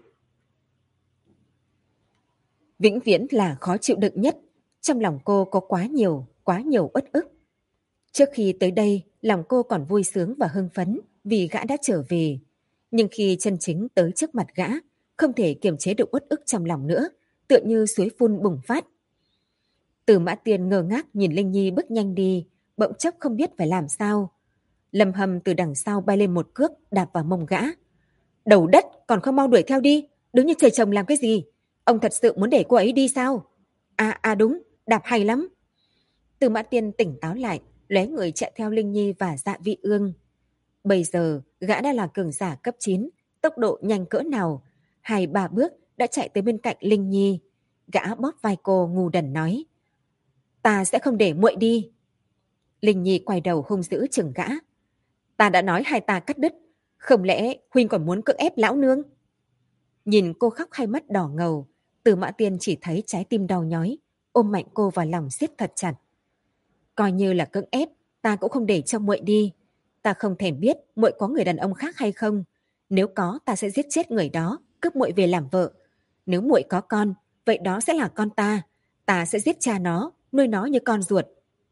Vĩnh viễn là khó chịu đựng nhất. Trong lòng cô có quá nhiều uất ức. Trước khi tới đây, lòng cô còn vui sướng và hưng phấn vì gã đã trở về. Nhưng khi chân chính tới trước mặt gã, không thể kiềm chế được uất ức trong lòng nữa, tựa như suối phun bùng phát. Từ Mã Tiên ngơ ngác nhìn Linh Nhi bước nhanh đi, bỗng chốc không biết phải làm sao. Lâm Hâm từ đằng sau bay lên một cước đạp vào mông gã. Đầu đất, còn không mau đuổi theo đi, đứng như trời trồng làm cái gì? Ông thật sự muốn để cô ấy đi sao? Đúng, đạp hay lắm. Từ Mã Tiên tỉnh táo lại, lóe người chạy theo Linh Nhi và Dạ Vị Ương. Bây giờ, gã đã là cường giả cấp 9, tốc độ nhanh cỡ nào. 2-3 bước đã chạy tới bên cạnh Linh Nhi. Gã bóp vai cô ngu đần nói. Ta sẽ không để muội đi. Linh Nhi quay đầu hung dữ chừng gã. Ta đã nói hai ta cắt đứt, không lẽ Huynh còn muốn cưỡng ép lão nương? Nhìn cô khóc hai mắt đỏ ngầu, Từ Mã Tiên chỉ thấy trái tim đau nhói, ôm mạnh cô vào lòng siết thật chặt. Coi như là cưỡng ép, ta cũng không để cho muội đi. Ta không thèm biết muội có người đàn ông khác hay không. Nếu có, ta sẽ giết chết người đó, cướp muội về làm vợ. Nếu muội có con, vậy đó sẽ là con ta. Ta sẽ giết cha nó, nuôi nó như con ruột.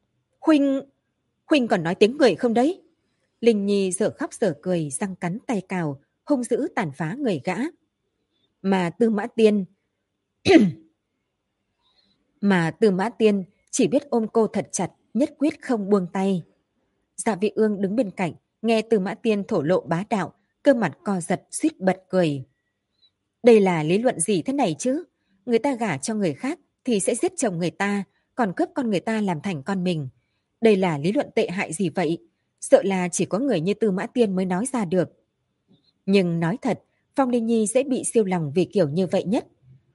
Huynh còn nói tiếng người không đấy? Linh Nhi dở khóc dở cười, răng cắn tay cào, hung dữ tàn phá người gã. Mà Tư Mã Tiên chỉ biết ôm cô thật chặt, nhất quyết không buông tay. Dạ Vị Ương đứng bên cạnh, nghe Tư Mã Tiên thổ lộ bá đạo, cơ mặt co giật suýt bật cười. Đây là lý luận gì thế này chứ? Người ta gả cho người khác thì sẽ giết chồng người ta, còn cướp con người ta làm thành con mình. Đây là lý luận tệ hại gì vậy? Sợ là chỉ có người như Tư Mã Tiên mới nói ra được. Nhưng nói thật, Phong Linh Nhi dễ bị siêu lòng vì kiểu như vậy nhất.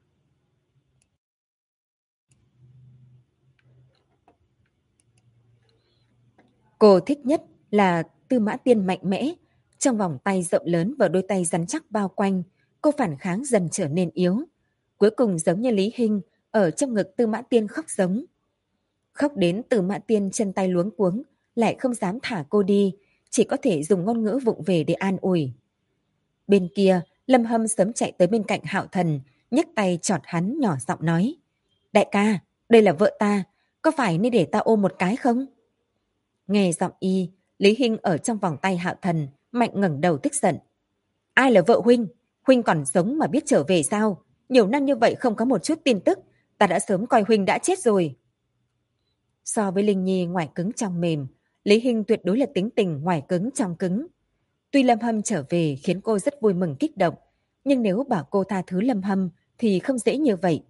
Cô thích nhất là Tư Mã Tiên mạnh mẽ, trong vòng tay rộng lớn và đôi tay rắn chắc bao quanh, cô phản kháng dần trở nên yếu. Cuối cùng giống như Lý Hinh, ở trong ngực Tư Mã Tiên khóc giống. Khóc đến Tư Mã Tiên chân tay luống cuống, lại không dám thả cô đi, chỉ có thể dùng ngôn ngữ vụng về để an ủi. Bên kia, Lâm Hâm sớm chạy tới bên cạnh Hạo Thần, nhấc tay chọt hắn nhỏ giọng nói. Đại ca, đây là vợ ta, có phải nên để ta ôm một cái không? Nghe giọng y, Lý Hinh ở trong vòng tay Hạo Thần, mạnh ngẩng đầu tức giận. Ai là vợ Huynh? Huynh còn sống mà biết trở về sao? Nhiều năm như vậy không có một chút tin tức, ta đã sớm coi Huynh đã chết rồi. So với Linh Nhi ngoài cứng trong mềm, Lý Hinh tuyệt đối là tính tình ngoài cứng trong cứng. Tuy Lâm Hâm trở về khiến cô rất vui mừng kích động, nhưng nếu bảo cô tha thứ Lâm Hâm thì không dễ như vậy.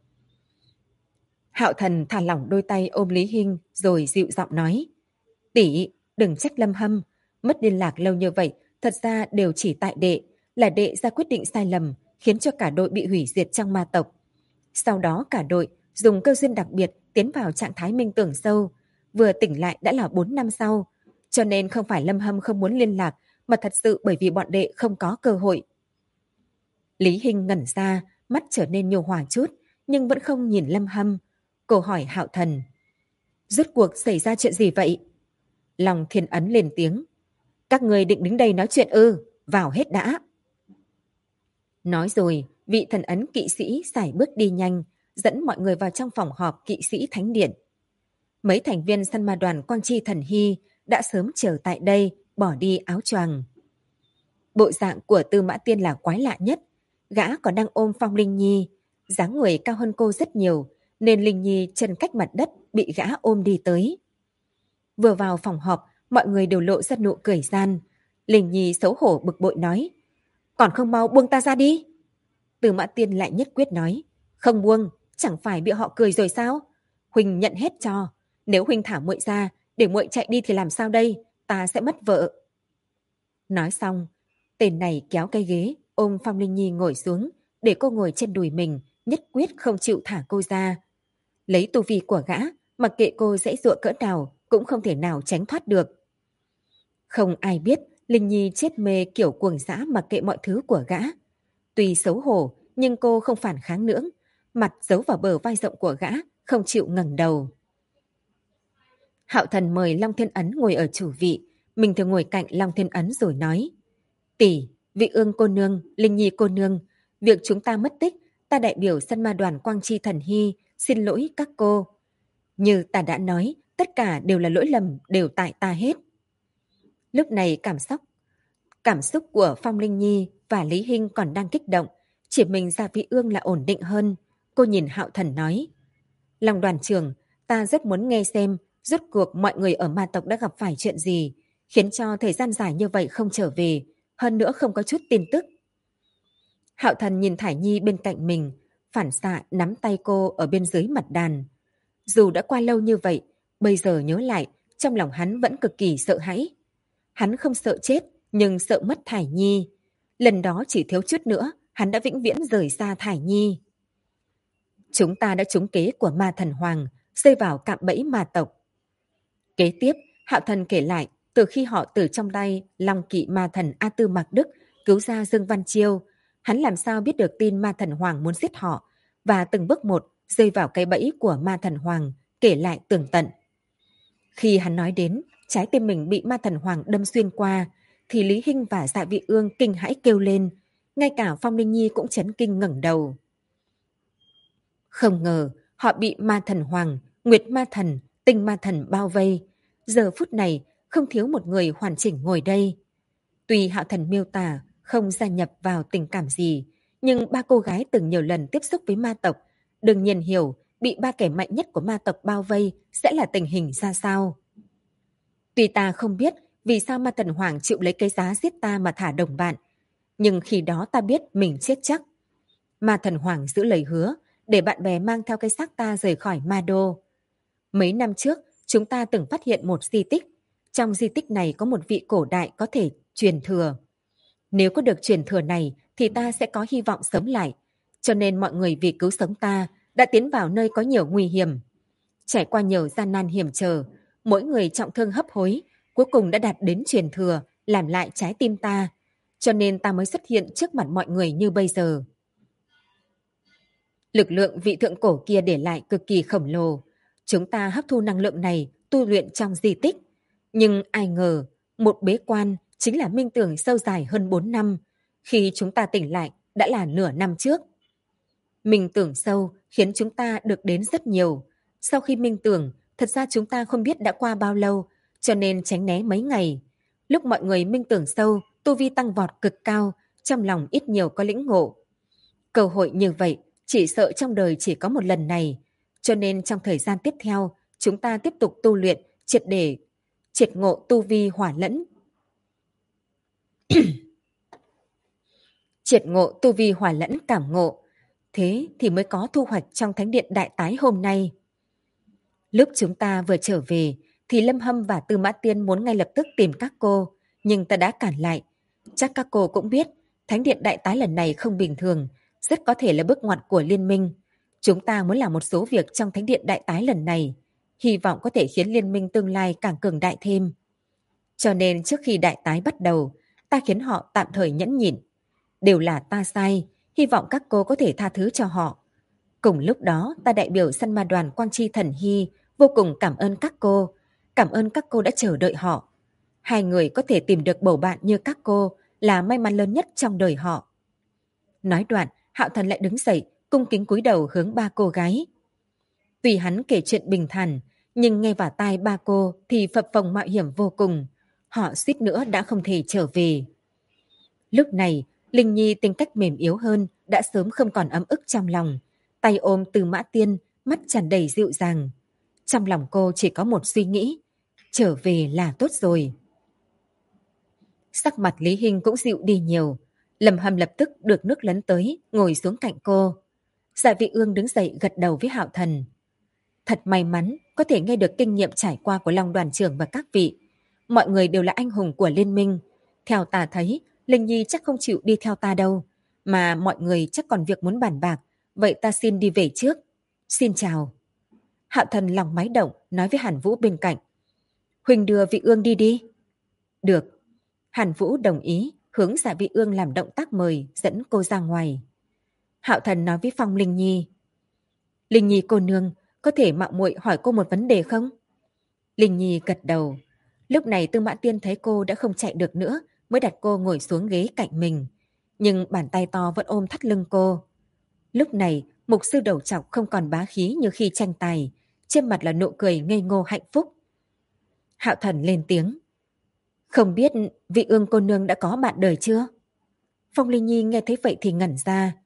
Hạo Thần thả lỏng đôi tay ôm Lý Hinh rồi dịu giọng nói. Tỷ, đừng trách Lâm Hâm, mất liên lạc lâu như vậy, thật ra đều chỉ tại đệ, là đệ ra quyết định sai lầm, khiến cho cả đội bị hủy diệt trong ma tộc. Sau đó cả đội dùng cơ duyên đặc biệt tiến vào trạng thái minh tưởng sâu, vừa tỉnh lại đã là 4 năm sau, cho nên không phải Lâm Hâm không muốn liên lạc, mà thật sự bởi vì bọn đệ không có cơ hội. Lý Hinh ngẩn ra, mắt trở nên nhu hòa chút, nhưng vẫn không nhìn Lâm Hâm. Cô hỏi Hạo Thần. Rốt cuộc xảy ra chuyện gì vậy? Lòng Thiên Ấn lên tiếng. Các người định đứng đây nói chuyện ư, vào hết đã. Nói rồi, vị thần ấn kỵ sĩ sải bước đi nhanh, dẫn mọi người vào trong phòng họp kỵ sĩ thánh điện. Mấy thành viên săn ma đoàn Quang Chi Thần Hy đã sớm chờ tại đây, bỏ đi áo choàng. Bộ dạng của Tư Mã Tiên là quái lạ nhất. Gã còn đang ôm Phong Linh Nhi, dáng người cao hơn cô rất nhiều, nên Linh Nhi chân cách mặt đất bị gã ôm đi tới. Vừa vào phòng họp, mọi người đều lộ ra nụ cười gian. Linh Nhi xấu hổ bực bội nói, còn không mau buông ta ra đi. Tư Mã Tiên lại nhất quyết nói, không buông, chẳng phải bị họ cười rồi sao? Huynh nhận hết cho, nếu huynh thả muội ra, để muội chạy đi thì làm sao đây? Ta sẽ mất vợ. Nói xong, tên này kéo cái ghế, ôm Phong Linh Nhi ngồi xuống, để cô ngồi trên đùi mình, nhất quyết không chịu thả cô ra. Lấy tu vi của gã, mặc kệ cô giãy giụa cỡ nào, cũng không thể nào tránh thoát được. Không ai biết Linh Nhi chết mê kiểu cuồng dã mặc kệ mọi thứ của gã. Tuy xấu hổ, nhưng cô không phản kháng nữa, mặt giấu vào bờ vai rộng của gã, không chịu ngẩng đầu. Hạo Thần mời Long Thiên Ấn ngồi ở chủ vị, mình thường ngồi cạnh Long Thiên Ấn rồi nói, tỷ, Vị Ương cô nương, Linh Nhi cô nương, việc chúng ta mất tích, ta đại biểu săn ma đoàn Quang Chi Thần Hy, xin lỗi các cô. Như ta đã nói, tất cả đều là lỗi lầm, đều tại ta hết. Lúc này cảm xúc của Phong Linh Nhi và Lý Hinh còn đang kích động, chỉ mình Dạ Vị Ương là ổn định hơn. Cô nhìn Hạo Thần nói, Long đoàn trưởng, ta rất muốn nghe xem rốt cuộc mọi người ở ma tộc đã gặp phải chuyện gì, khiến cho thời gian dài như vậy không trở về, hơn nữa không có chút tin tức. Hạo Thần nhìn Thải Nhi bên cạnh mình, phản xạ nắm tay cô ở bên dưới mặt đàn. Dù đã qua lâu như vậy, bây giờ nhớ lại, trong lòng hắn vẫn cực kỳ sợ hãi. Hắn không sợ chết, nhưng sợ mất Thải Nhi. Lần đó chỉ thiếu chút nữa, hắn đã vĩnh viễn rời xa Thải Nhi. Chúng ta đã trúng kế của ma thần Hoàng, rơi vào cạm bẫy ma tộc. Kế tiếp, Hạo Thần kể lại, từ khi họ từ trong tay Long Kỵ ma thần A Tư Mạc Đức cứu ra Dương Văn Chiêu, hắn làm sao biết được tin ma thần Hoàng muốn giết họ, và từng bước một rơi vào cái bẫy của ma thần Hoàng, kể lại tường tận. Khi hắn nói đến trái tim mình bị ma thần Hoàng đâm xuyên qua, thì Lý Hinh và Dạ Vị Ương kinh hãi kêu lên, ngay cả Phong Linh Nhi cũng chấn kinh ngẩng đầu. Không ngờ họ bị ma thần Hoàng, Nguyệt ma thần, Tinh ma thần bao vây. Giờ phút này không thiếu một người hoàn chỉnh ngồi đây. Tuy Hạo Thần miêu tả không gia nhập vào tình cảm gì, nhưng ba cô gái từng nhiều lần tiếp xúc với ma tộc, đương nhiên hiểu bị ba kẻ mạnh nhất của ma tộc bao vây sẽ là tình hình ra sao. Tuy ta không biết vì sao ma thần Hoàng chịu lấy cái giá giết ta mà thả đồng bạn, nhưng khi đó ta biết mình chết chắc. Ma thần Hoàng giữ lời hứa, để bạn bè mang theo cái xác ta rời khỏi ma đô. Mấy năm trước, chúng ta từng phát hiện một di tích. Trong di tích này có một vị cổ đại có thể truyền thừa. Nếu có được truyền thừa này thì ta sẽ có hy vọng sống lại. Cho nên mọi người vì cứu sống ta đã tiến vào nơi có nhiều nguy hiểm. Trải qua nhiều gian nan hiểm trở, mỗi người trọng thương hấp hối, cuối cùng đã đạt đến truyền thừa, làm lại trái tim ta. Cho nên ta mới xuất hiện trước mặt mọi người như bây giờ. Lực lượng vị thượng cổ kia để lại cực kỳ khổng lồ. Chúng ta hấp thu năng lượng này tu luyện trong di tích. Nhưng ai ngờ, một bế quan chính là minh tưởng sâu dài hơn 4 năm. Khi chúng ta tỉnh lại đã là nửa năm trước. Minh tưởng sâu khiến chúng ta được đến rất nhiều. Sau khi minh tưởng, thật ra chúng ta không biết đã qua bao lâu, cho nên tránh né mấy ngày. Lúc mọi người minh tưởng sâu, tu vi tăng vọt cực cao, trong lòng ít nhiều có lĩnh ngộ. Cơ hội như vậy, chỉ sợ trong đời chỉ có một lần này, cho nên trong thời gian tiếp theo, chúng ta tiếp tục tu luyện, triệt ngộ tu vi hỏa lẫn. Triệt ngộ tu vi hỏa lẫn cảm ngộ, thế thì mới có thu hoạch trong thánh điện đại tái hôm nay. Lúc chúng ta vừa trở về, thì Lâm Hâm và Tư Mã Tiên muốn ngay lập tức tìm các cô, nhưng ta đã cản lại. Chắc các cô cũng biết, thánh điện đại tái lần này không bình thường, rất có thể là bước ngoặt của liên minh. Chúng ta muốn làm một số việc trong thánh điện đại tái lần này, hy vọng có thể khiến liên minh tương lai càng cường đại thêm. Cho nên trước khi đại tái bắt đầu, ta khiến họ tạm thời nhẫn nhịn. Đều là ta sai, hy vọng các cô có thể tha thứ cho họ. Cùng lúc đó, ta đại biểu săn ma đoàn Quang Chi Thần Hy vô cùng cảm ơn các cô đã chờ đợi họ. Hai người có thể tìm được bầu bạn như các cô là may mắn lớn nhất trong đời họ. Nói đoạn, Hạo Thần lại đứng dậy, cung kính cúi đầu hướng ba cô gái. Tuy hắn kể chuyện bình thản, nhưng nghe vào tai ba cô thì phập phồng mạo hiểm vô cùng. Họ suýt nữa đã không thể trở về. Lúc này, Linh Nhi tính cách mềm yếu hơn, đã sớm không còn ấm ức trong lòng. Tay ôm Tư Mã Tiên, mắt tràn đầy dịu dàng. Trong lòng cô chỉ có một suy nghĩ, trở về là tốt rồi. Sắc mặt Lý Hinh cũng dịu đi nhiều. Lâm Hâm lập tức được nước lấn tới, ngồi xuống cạnh cô. Dạ Vị Ương đứng dậy gật đầu với Hạo Thần. Thật may mắn có thể nghe được kinh nghiệm trải qua của Long đoàn trưởng và các vị. Mọi người đều là anh hùng của liên minh. Theo ta thấy, Linh Nhi chắc không chịu đi theo ta đâu. Mà mọi người chắc còn việc muốn bàn bạc. Vậy ta xin đi về trước. Xin chào. Hạo Thần lòng máy động, nói với Hàn Vũ bên cạnh. Huỳnh đưa Vị Ương đi đi. Được. Hàn Vũ đồng ý, hướng Dạ Vị Ương làm động tác mời, dẫn cô ra ngoài. Hạo Thần nói với Phong Linh Nhi. Linh Nhi cô nương, có thể mạo muội hỏi cô một vấn đề không? Linh Nhi gật đầu. Lúc này Tư Mã Tiên thấy cô đã không chạy được nữa, mới đặt cô ngồi xuống ghế cạnh mình. Nhưng bàn tay to vẫn ôm thắt lưng cô. Lúc này, mục sư đầu trọc không còn bá khí như khi tranh tài, trên mặt là nụ cười ngây ngô hạnh phúc. Hạo Thần lên tiếng. Không biết Vị Ương cô nương đã có bạn đời chưa? Phong Linh Nhi nghe thấy vậy thì ngẩn ra.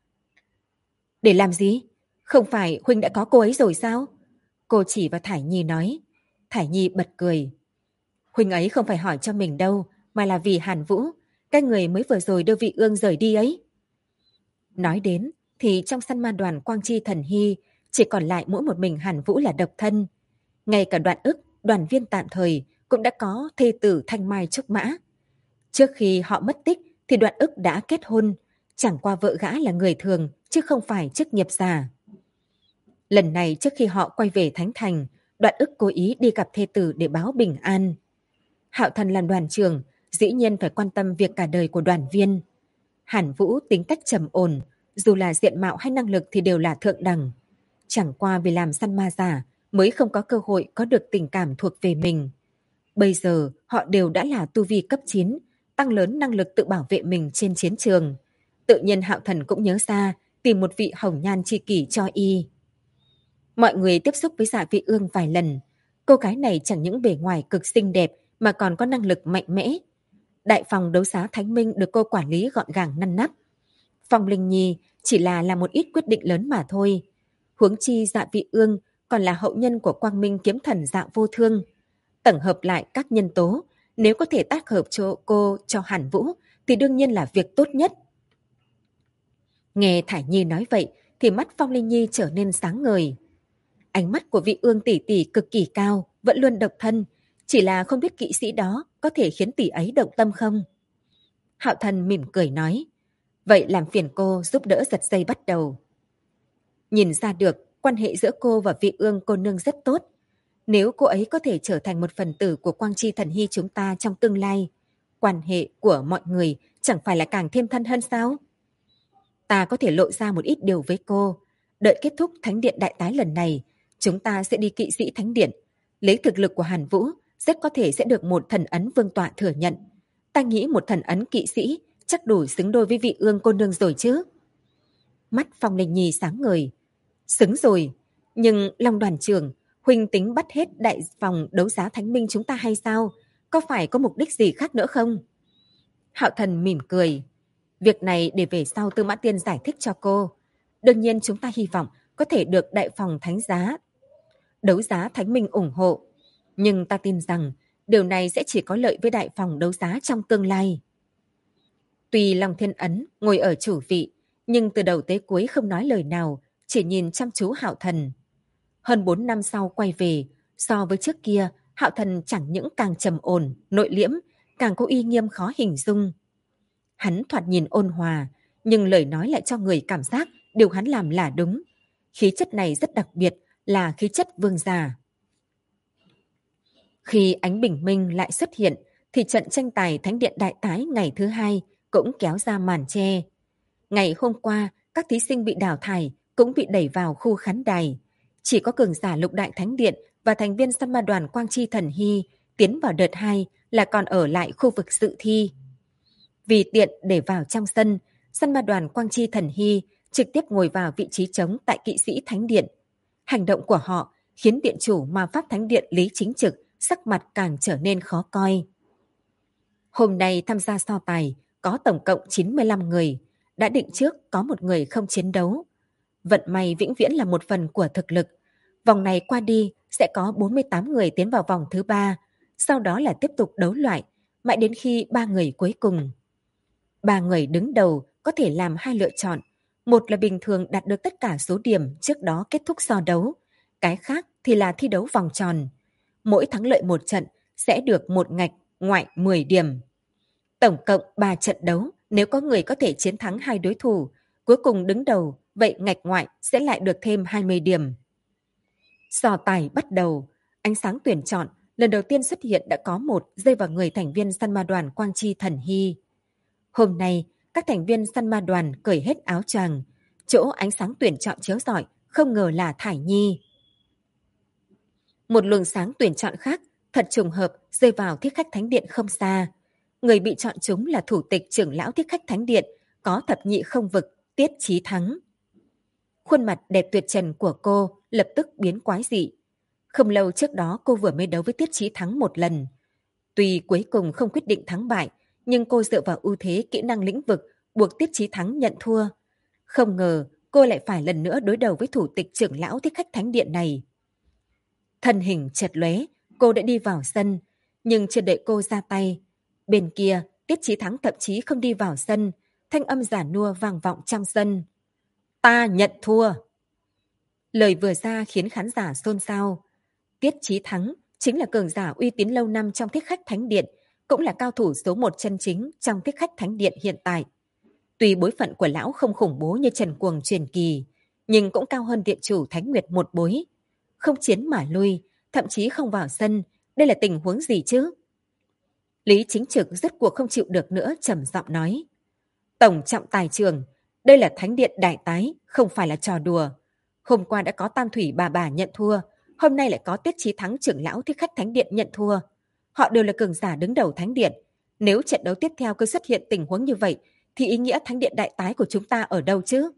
Để làm gì? Không phải Huynh đã có cô ấy rồi sao? Cô chỉ vào Thải Nhi nói. Thải Nhi bật cười. Huynh ấy không phải hỏi cho mình đâu, mà là vì Hàn Vũ, cái người mới vừa rồi đưa Vị Ương rời đi ấy. Nói đến, thì trong săn ma đoàn Quang Chi Thần Hy, chỉ còn lại mỗi một mình Hàn Vũ là độc thân. Ngay cả Đoạn Ức, đoàn viên tạm thời, cũng đã có thê tử Thanh Mai Trúc Mã. Trước khi họ mất tích, thì Đoạn Ức đã kết hôn, chẳng qua vợ gã là người thường, chứ không phải chức nghiệp giả. Lần này trước khi họ quay về Thánh Thành, Đoạn Ức cố ý đi gặp thê tử để báo bình an. Hạo Thần làm đoàn trưởng, dĩ nhiên phải quan tâm việc cả đời của đoàn viên. Hàn Vũ tính cách trầm ổn, dù là diện mạo hay năng lực thì đều là thượng đẳng. Chẳng qua vì làm săn ma giả mới không có cơ hội có được tình cảm thuộc về mình. Bây giờ họ đều đã là tu vi cấp 9, tăng lớn năng lực tự bảo vệ mình trên chiến trường. Tự nhiên Hạo Thần cũng nhớ ra tìm một vị hồng nhan tri kỷ cho y. Mọi người tiếp xúc với Dạ Vị Ương vài lần. Cô gái này chẳng những bề ngoài cực xinh đẹp mà còn có năng lực mạnh mẽ. Đại phòng đấu giá Thánh Minh được cô quản lý gọn gàng ngăn nắp. Phong Linh Nhi chỉ là làm một ít quyết định lớn mà thôi. Huống chi Dạ Vị Ương còn là hậu nhân của Quang Minh kiếm thần Dạ Vô Thương. Tổng hợp lại các nhân tố, nếu có thể tác hợp cho cô cho Hàn Vũ thì đương nhiên là việc tốt nhất. Nghe Thải Nhi nói vậy thì mắt Phong Linh Nhi trở nên sáng ngời. Ánh mắt của Vị Ương tỷ tỷ cực kỳ cao, vẫn luôn độc thân, chỉ là không biết kỵ sĩ đó có thể khiến tỷ ấy động tâm không? Hạo Thần mỉm cười nói, vậy làm phiền cô giúp đỡ giật dây bắt đầu. Nhìn ra được quan hệ giữa cô và Vị Ương cô nương rất tốt. Nếu cô ấy có thể trở thành một phần tử của Quang Chi Thần Hy chúng ta trong tương lai, quan hệ của mọi người chẳng phải là càng thêm thân hơn sao? Ta có thể lộ ra một ít điều với cô. Đợi kết thúc Thánh Điện Đại Tái lần này, chúng ta sẽ đi kỵ sĩ Thánh Điện. Lấy thực lực của Hàn Vũ, rất có thể sẽ được một thần ấn vương tọa thừa nhận. Ta nghĩ một thần ấn kỵ sĩ chắc đủ xứng đôi với Vị Ương cô nương rồi chứ. Mắt Phong Linh Nhi sáng ngời. Xứng rồi, nhưng Long đoàn trưởng, Huynh tính bắt hết đại phòng đấu giá Thánh Minh chúng ta hay sao? Có phải có mục đích gì khác nữa không? Hạo Thần mỉm cười. Việc này để về sau Tư Mã Tiên giải thích cho cô. Đương nhiên chúng ta hy vọng có thể được đại phòng thánh giá, đấu giá Thánh Minh ủng hộ. Nhưng ta tin rằng điều này sẽ chỉ có lợi với đại phòng đấu giá trong tương lai. Tuy Long Thiên Ấn ngồi ở chủ vị, nhưng từ đầu tới cuối không nói lời nào, chỉ nhìn chăm chú Hạo Thần. Hơn 4 năm sau quay về, so với trước kia, Hạo Thần chẳng những càng trầm ổn, nội liễm, càng có uy nghiêm khó hình dung. Hắn thoạt nhìn ôn hòa, nhưng lời nói lại cho người cảm giác điều hắn làm là đúng. Khí chất này rất đặc biệt, là khí chất vương giả. Khi ánh bình minh lại xuất hiện, thì trận tranh tài Thánh Điện Đại Tái ngày thứ 2 cũng kéo ra màn che. Ngày hôm qua, các thí sinh bị đào thải cũng bị đẩy vào khu khán đài. Chỉ có cường giả Lục Đại Thánh Điện và thành viên săn ma đoàn Quang Chi Thần Hy tiến vào đợt 2 là còn ở lại khu vực dự thi. Vì tiện để vào trong sân, săn ma đoàn Quang Chi Thần Hy trực tiếp ngồi vào vị trí trống tại kỵ sĩ thánh điện. Hành động của họ khiến điện chủ ma pháp thánh điện Lý Chính Trực sắc mặt càng trở nên khó coi. Hôm nay tham gia so tài có tổng cộng 95 người, đã định trước có một người không chiến đấu. Vận may vĩnh viễn là một phần của thực lực. Vòng này qua đi sẽ có 48 người tiến vào vòng thứ 3, sau đó là tiếp tục đấu loại, mãi đến khi 3 người cuối cùng. 3 người đứng đầu có thể làm 2 lựa chọn. Một là bình thường đạt được tất cả số điểm trước đó kết thúc so đấu. Cái khác thì là thi đấu vòng tròn. Mỗi thắng lợi một trận sẽ được một ngạch ngoại 10 điểm. Tổng cộng 3 trận đấu, nếu có người có thể chiến thắng 2 đối thủ, cuối cùng đứng đầu, vậy ngạch ngoại sẽ lại được thêm 20 điểm. So tài bắt đầu, ánh sáng tuyển chọn lần đầu tiên xuất hiện đã có một rơi vào người thành viên săn ma đoàn Quang Chi Thần Hy. Hôm nay, các thành viên săn ma đoàn cởi hết áo choàng, chỗ ánh sáng tuyển chọn chiếu rọi không ngờ là Thải Nhi. Một luồng sáng tuyển chọn khác thật trùng hợp rơi vào Thiết Khách Thánh Điện không xa. Người bị chọn chúng là thủ tịch trưởng lão Thiết Khách Thánh Điện, có thập nhị không vực, Tiết Chí Thắng. Khuôn mặt đẹp tuyệt trần của cô lập tức biến quái dị. Không lâu trước đó cô vừa mới đấu với Tiết Chí Thắng một lần. Tuy cuối cùng không quyết định thắng bại, nhưng cô dựa vào ưu thế kỹ năng lĩnh vực buộc Tiết Chí Thắng nhận thua. Không ngờ cô lại phải lần nữa đối đầu với thủ tịch trưởng lão Thiết Khách Thánh Điện này. Thân hình chợt lóe, cô đã đi vào sân, nhưng chưa đợi cô ra tay. Bên kia, Tiết Chí Thắng thậm chí không đi vào sân, thanh âm giả nua vang vọng trong sân. Ta nhận thua. Lời vừa ra khiến khán giả xôn xao. Tiết Chí Thắng chính là cường giả uy tín lâu năm trong Thiết Khách Thánh Điện, cũng là cao thủ số 1 chân chính trong Thiết Khách Thánh Điện hiện tại. Tuy bối phận của lão không khủng bố như Trần Cuồng truyền kỳ, nhưng cũng cao hơn điện chủ Thánh Nguyệt một bối. Không chiến mà lui, thậm chí không vào sân, đây là tình huống gì chứ? Lý Chính Trực rốt cuộc không chịu được nữa, trầm giọng nói. Tổng trọng tài trường, đây là Thánh Điện đại tái, không phải là trò đùa. Hôm qua đã có Tam Thủy bà nhận thua, hôm nay lại có Tiết Chí Thắng trưởng lão Thiết Khách Thánh Điện nhận thua. Họ đều là cường giả đứng đầu Thánh Điện. Nếu trận đấu tiếp theo cứ xuất hiện tình huống như vậy, thì ý nghĩa Thánh Điện đại tái của chúng ta ở đâu chứ?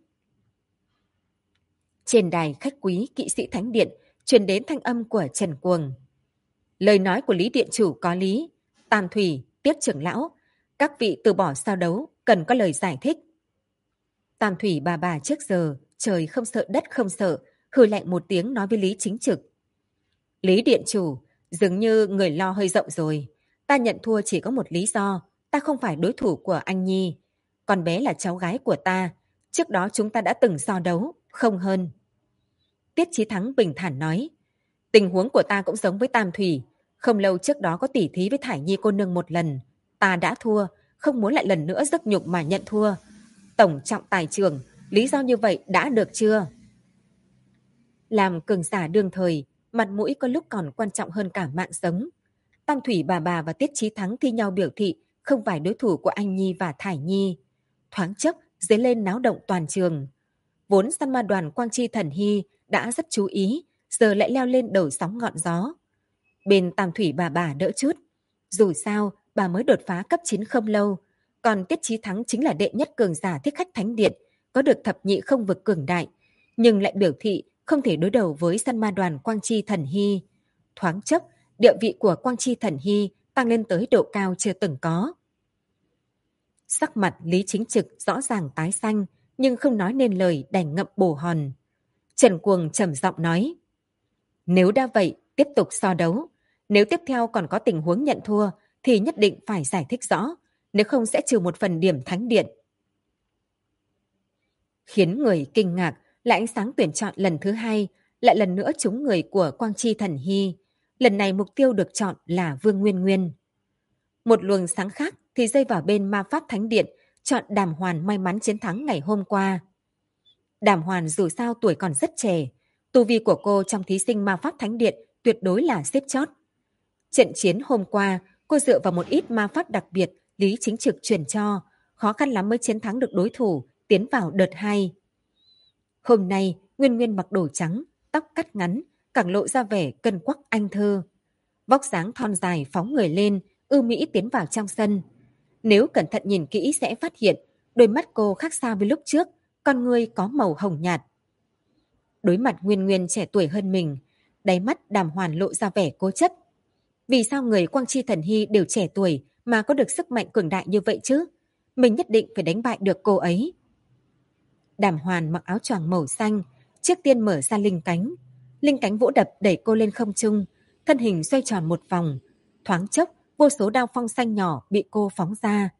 Trên đài khách quý kỵ sĩ Thánh Điện truyền đến thanh âm của Trần Cuồng. Lời nói của Lý Điện Chủ có lý. Tam Thủy, Tiết trưởng lão, các vị từ bỏ sao đấu, cần có lời giải thích. Tam Thủy bà trước giờ, trời không sợ đất không sợ, hừ lạnh một tiếng nói với Lý Chính Trực. Lý Điện Chủ, dường như người lo hơi rộng rồi. Ta nhận thua chỉ có một lý do, ta không phải đối thủ của anh Nhi. Con bé là cháu gái của ta, trước đó chúng ta đã từng so đấu, không hơn. Tiết Chí Thắng bình thản nói, tình huống của ta cũng giống với Tam Thủy. Không lâu trước đó có tỉ thí với Thải Nhi cô nương một lần. Ta đã thua, không muốn lại lần nữa dứt nhục mà nhận thua. Tổng trọng tài trưởng, lý do như vậy đã được chưa? Làm cường giả đương thời, mặt mũi có lúc còn quan trọng hơn cả mạng sống. Tam Thủy bà và Tiết Chí Thắng thi nhau biểu thị không phải đối thủ của anh Nhi và Thải Nhi. Thoáng chốc, dấy lên náo động toàn trường. Vốn săn ma đoàn Quang Chi Thần Hy đã rất chú ý, giờ lại leo lên đầu sóng ngọn gió. Bên Tam Thủy bà đỡ chút. Dù sao, bà mới đột phá cấp 9 không lâu, còn Tiết Chí Thắng chính là đệ nhất cường giả Thiết Khách Thánh Điện, có được thập nhị không vực cường đại, nhưng lại biểu thị không thể đối đầu với săn ma đoàn Quang Chi Thần Hy. Thoáng chốc, địa vị của Quang Chi Thần Hy tăng lên tới độ cao chưa từng có. Sắc mặt Lý Chính Trực rõ ràng tái xanh, nhưng không nói nên lời, đành ngậm bồ hòn. Trần Cuồng trầm giọng nói, nếu đã vậy, tiếp tục so đấu. Nếu tiếp theo còn có tình huống nhận thua, thì nhất định phải giải thích rõ, nếu không sẽ trừ một phần điểm Thánh Điện. Khiến người kinh ngạc là ánh sáng tuyển chọn lần thứ 2, lại lần nữa trúng người của Quang Chi Thần Hy. Lần này mục tiêu được chọn là Vương Nguyên Nguyên. Một luồng sáng khác thì rơi vào bên Ma Pháp Thánh Điện, chọn Đàm Hoàn may mắn chiến thắng ngày hôm qua. Đàm Hoàn dù sao tuổi còn rất trẻ, tu vi của cô trong thí sinh Ma Pháp Thánh Điện tuyệt đối là xếp chót. Trận chiến hôm qua, cô dựa vào một ít ma pháp đặc biệt Lý Chính Trực truyền cho, khó khăn lắm mới chiến thắng được đối thủ, tiến vào đợt 2. Hôm nay, Nguyên Nguyên mặc đồ trắng, tóc cắt ngắn, càng lộ ra vẻ cân quắc anh thơ. Vóc dáng thon dài phóng người lên, ưu mỹ tiến vào trong sân. Nếu cẩn thận nhìn kỹ sẽ phát hiện, đôi mắt cô khác xa với lúc trước, con ngươi có màu hồng nhạt. Đối mặt Nguyên Nguyên trẻ tuổi hơn mình, đáy mắt Đàm Hoàn lộ ra vẻ cố chấp. Vì sao người Quang Chi Thần Hy đều trẻ tuổi mà có được sức mạnh cường đại như vậy chứ? Mình nhất định phải đánh bại được cô ấy. Đàm Hoàn mặc áo choàng màu xanh, trước tiên mở ra linh cánh. Linh cánh vỗ đập đẩy cô lên không trung, thân hình xoay tròn một vòng. Thoáng chốc, vô số đao phong xanh nhỏ bị cô phóng ra.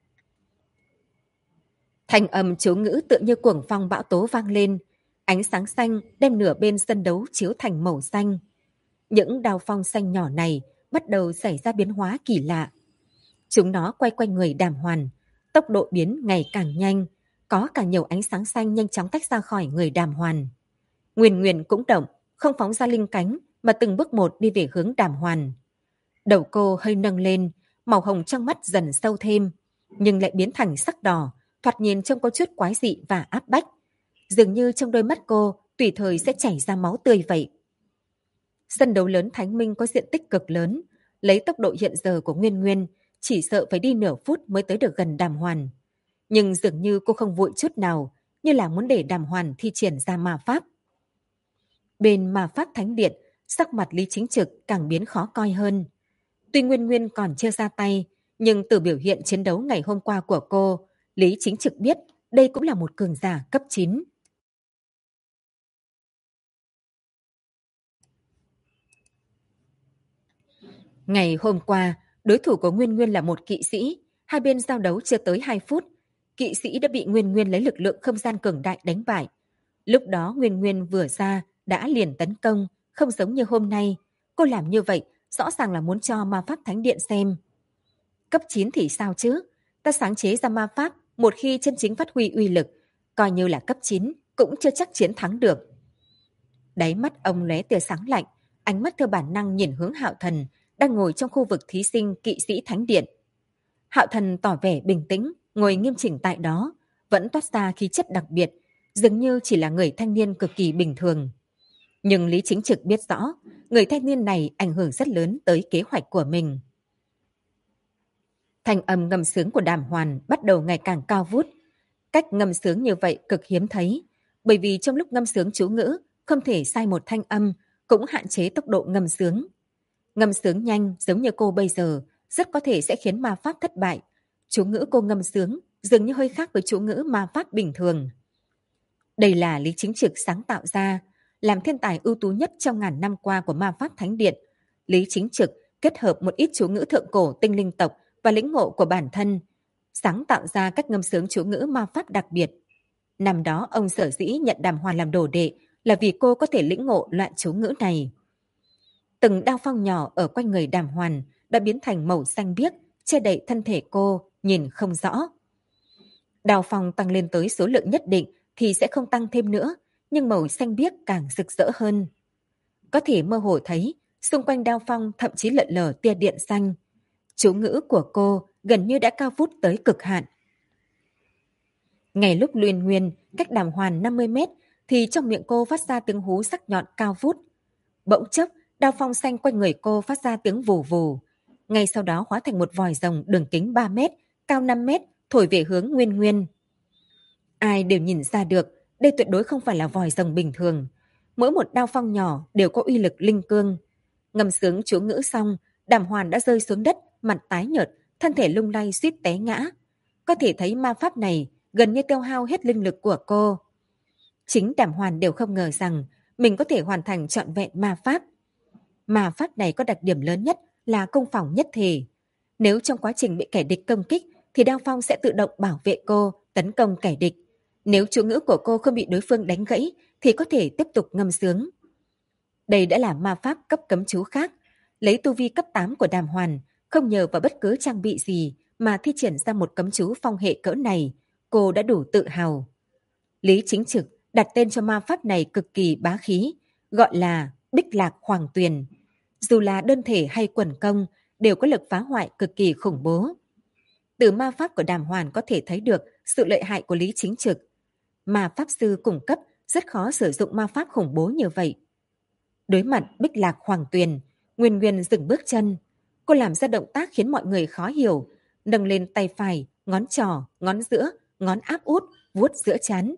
Thanh âm chú ngữ tựa như cuồng phong bão tố vang lên. Ánh sáng xanh đem nửa bên sân đấu chiếu thành màu xanh. Những đao phong xanh nhỏ này bắt đầu xảy ra biến hóa kỳ lạ. Chúng nó quay quanh người Đàm Hoàn, tốc độ biến ngày càng nhanh, có càng nhiều ánh sáng xanh nhanh chóng tách ra khỏi người Đàm Hoàn. Nguyên Nguyên cũng động, không phóng ra linh cánh mà từng bước một đi về hướng Đàm Hoàn. Đầu cô hơi nâng lên, màu hồng trong mắt dần sâu thêm, nhưng lại biến thành sắc đỏ, thoạt nhìn trông có chút quái dị và áp bách. Dường như trong đôi mắt cô tùy thời sẽ chảy ra máu tươi vậy. Sân đấu lớn Thánh Minh có diện tích cực lớn, lấy tốc độ hiện giờ của Nguyên Nguyên, chỉ sợ phải đi nửa phút mới tới được gần Đàm Hoàn. Nhưng dường như cô không vội chút nào, như là muốn để Đàm Hoàn thi triển ra ma pháp. Bên ma pháp thánh điện, sắc mặt Lý Chính Trực càng biến khó coi hơn. Tuy Nguyên Nguyên còn chưa ra tay, nhưng từ biểu hiện chiến đấu ngày hôm qua của cô, Lý Chính Trực biết đây cũng là một cường giả cấp 9. Ngày hôm qua, đối thủ của Nguyên Nguyên là một kỵ sĩ. Hai bên giao đấu chưa tới 2 phút. Kỵ sĩ đã bị Nguyên Nguyên lấy lực lượng không gian cường đại đánh bại. Lúc đó Nguyên Nguyên vừa ra, đã liền tấn công, không giống như hôm nay. Cô làm như vậy, rõ ràng là muốn cho ma pháp thánh điện xem. Cấp 9 thì sao chứ? Ta sáng chế ra ma pháp, một khi chân chính phát huy uy lực, coi như là cấp 9, cũng chưa chắc chiến thắng được. Đáy mắt ông lóe tia sáng lạnh, ánh mắt theo bản năng nhìn hướng Hạo Thần, đang ngồi trong khu vực thí sinh kỵ sĩ thánh điện. Hạo Thần tỏ vẻ bình tĩnh, ngồi nghiêm chỉnh tại đó, vẫn toát ra khí chất đặc biệt, dường như chỉ là người thanh niên cực kỳ bình thường. Nhưng Lý Chính Trực biết rõ, người thanh niên này ảnh hưởng rất lớn tới kế hoạch của mình. Thanh âm ngâm sướng của Đàm Hoàn bắt đầu ngày càng cao vút. Cách ngâm sướng như vậy cực hiếm thấy, bởi vì trong lúc ngâm sướng chú ngữ, không thể sai một thanh âm, cũng hạn chế tốc độ ngâm sướng. Ngâm sướng nhanh giống như cô bây giờ, rất có thể sẽ khiến ma pháp thất bại. Chú ngữ cô ngâm sướng dường như hơi khác với chú ngữ ma pháp bình thường. Đây là Lý Chính Trực sáng tạo ra, làm thiên tài ưu tú nhất trong ngàn năm qua của ma pháp thánh điện. Lý Chính Trực kết hợp một ít chú ngữ thượng cổ tinh linh tộc và lĩnh ngộ của bản thân, sáng tạo ra cách ngâm sướng chú ngữ ma pháp đặc biệt. Năm đó ông sở dĩ nhận Đàm Hoàn làm đồ đệ là vì cô có thể lĩnh ngộ loại chú ngữ này. Từng đao phong nhỏ ở quanh người Đàm Hoàn đã biến thành màu xanh biếc, che đậy thân thể cô, nhìn không rõ. Đao phong tăng lên tới số lượng nhất định thì sẽ không tăng thêm nữa, nhưng màu xanh biếc càng rực rỡ hơn. Có thể mơ hồ thấy, xung quanh đao phong thậm chí lợn lờ tia điện xanh. Chú ngữ của cô gần như đã cao vút tới cực hạn. Ngay lúc Luyện Nguyên cách Đàm Hoàn 50 mét, thì trong miệng cô phát ra tiếng hú sắc nhọn cao vút. Bỗng chốc, đao phong xanh quanh người cô phát ra tiếng vù vù. Ngay sau đó hóa thành một vòi rồng đường kính 3 mét, cao 5 mét, thổi về hướng Nguyên Nguyên. Ai đều nhìn ra được, đây tuyệt đối không phải là vòi rồng bình thường. Mỗi một đao phong nhỏ đều có uy lực linh cương. Ngâm sướng chú ngữ xong, Đàm Hoàn đã rơi xuống đất, mặt tái nhợt, thân thể lung lay suýt té ngã. Có thể thấy ma pháp này gần như tiêu hao hết linh lực của cô. Chính Đàm Hoàn đều không ngờ rằng mình có thể hoàn thành trọn vẹn ma pháp. Ma pháp này có đặc điểm lớn nhất là công phỏng nhất thể. Nếu trong quá trình bị kẻ địch công kích thì đao phong sẽ tự động bảo vệ cô, tấn công kẻ địch. Nếu chú ngữ của cô không bị đối phương đánh gãy thì có thể tiếp tục ngâm sướng. Đây đã là ma pháp cấp cấm chú khác. Lấy tu vi cấp 8 của Đàm Hoàn, không nhờ vào bất cứ trang bị gì mà thi triển ra một cấm chú phong hệ cỡ này, cô đã đủ tự hào. Lý Chính Trực đặt tên cho ma pháp này cực kỳ bá khí, gọi là Bích Lạc Hoàng Tuyền. Dù là đơn thể hay quần công, đều có lực phá hoại cực kỳ khủng bố. Từ ma pháp của Đàm Hoàn có thể thấy được sự lợi hại của Lý Chính Trực. Ma pháp sư cung cấp rất khó sử dụng ma pháp khủng bố như vậy. Đối mặt Bích Lạc Hoàng Tuyền, Nguyên Nguyên dừng bước chân. Cô làm ra động tác khiến mọi người khó hiểu, nâng lên tay phải, ngón trỏ, ngón giữa, ngón áp út, vuốt giữa trán.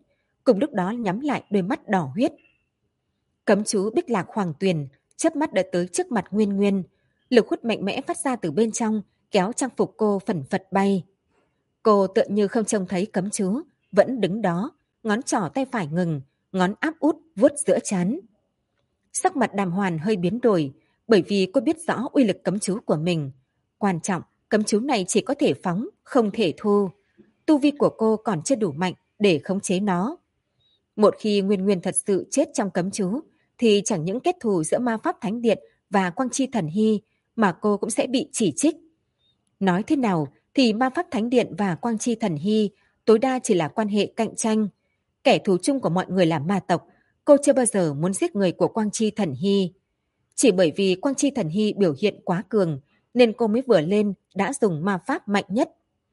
cùng lúc đó nhắm lại đôi mắt đỏ huyết. Cấm chú Bích Lạc Hoàng Tuyền chớp mắt đã tới trước mặt Nguyên Nguyên, lực hút mạnh mẽ phát ra từ bên trong, kéo trang phục cô phần phật bay. Cô tựa như không trông thấy cấm chú, vẫn đứng đó, ngón trỏ tay phải ngừng, ngón áp út vuốt giữa trán. Sắc mặt Đàm Hoàn hơi biến đổi, bởi vì cô biết rõ uy lực cấm chú của mình. Quan trọng, cấm chú này chỉ có thể phóng, không thể thu. Tu vi của cô còn chưa đủ mạnh để khống chế nó. Một khi Nguyên Nguyên thật sự chết trong cấm chú, thì chẳng những kết thù giữa Ma Pháp Thánh Điện và Quang Chi Thần Hy, mà cô cũng sẽ bị chỉ trích. Nói thế nào thì Ma Pháp Thánh Điện và Quang Chi Thần Hy tối đa chỉ là quan hệ cạnh tranh. Kẻ thù chung của mọi người là ma tộc, cô chưa bao giờ muốn giết người của Quang Chi Thần Hy. Chỉ bởi vì Quang Chi Thần Hy biểu hiện quá cường, nên cô mới vừa lên đã dùng ma pháp mạnh nhất.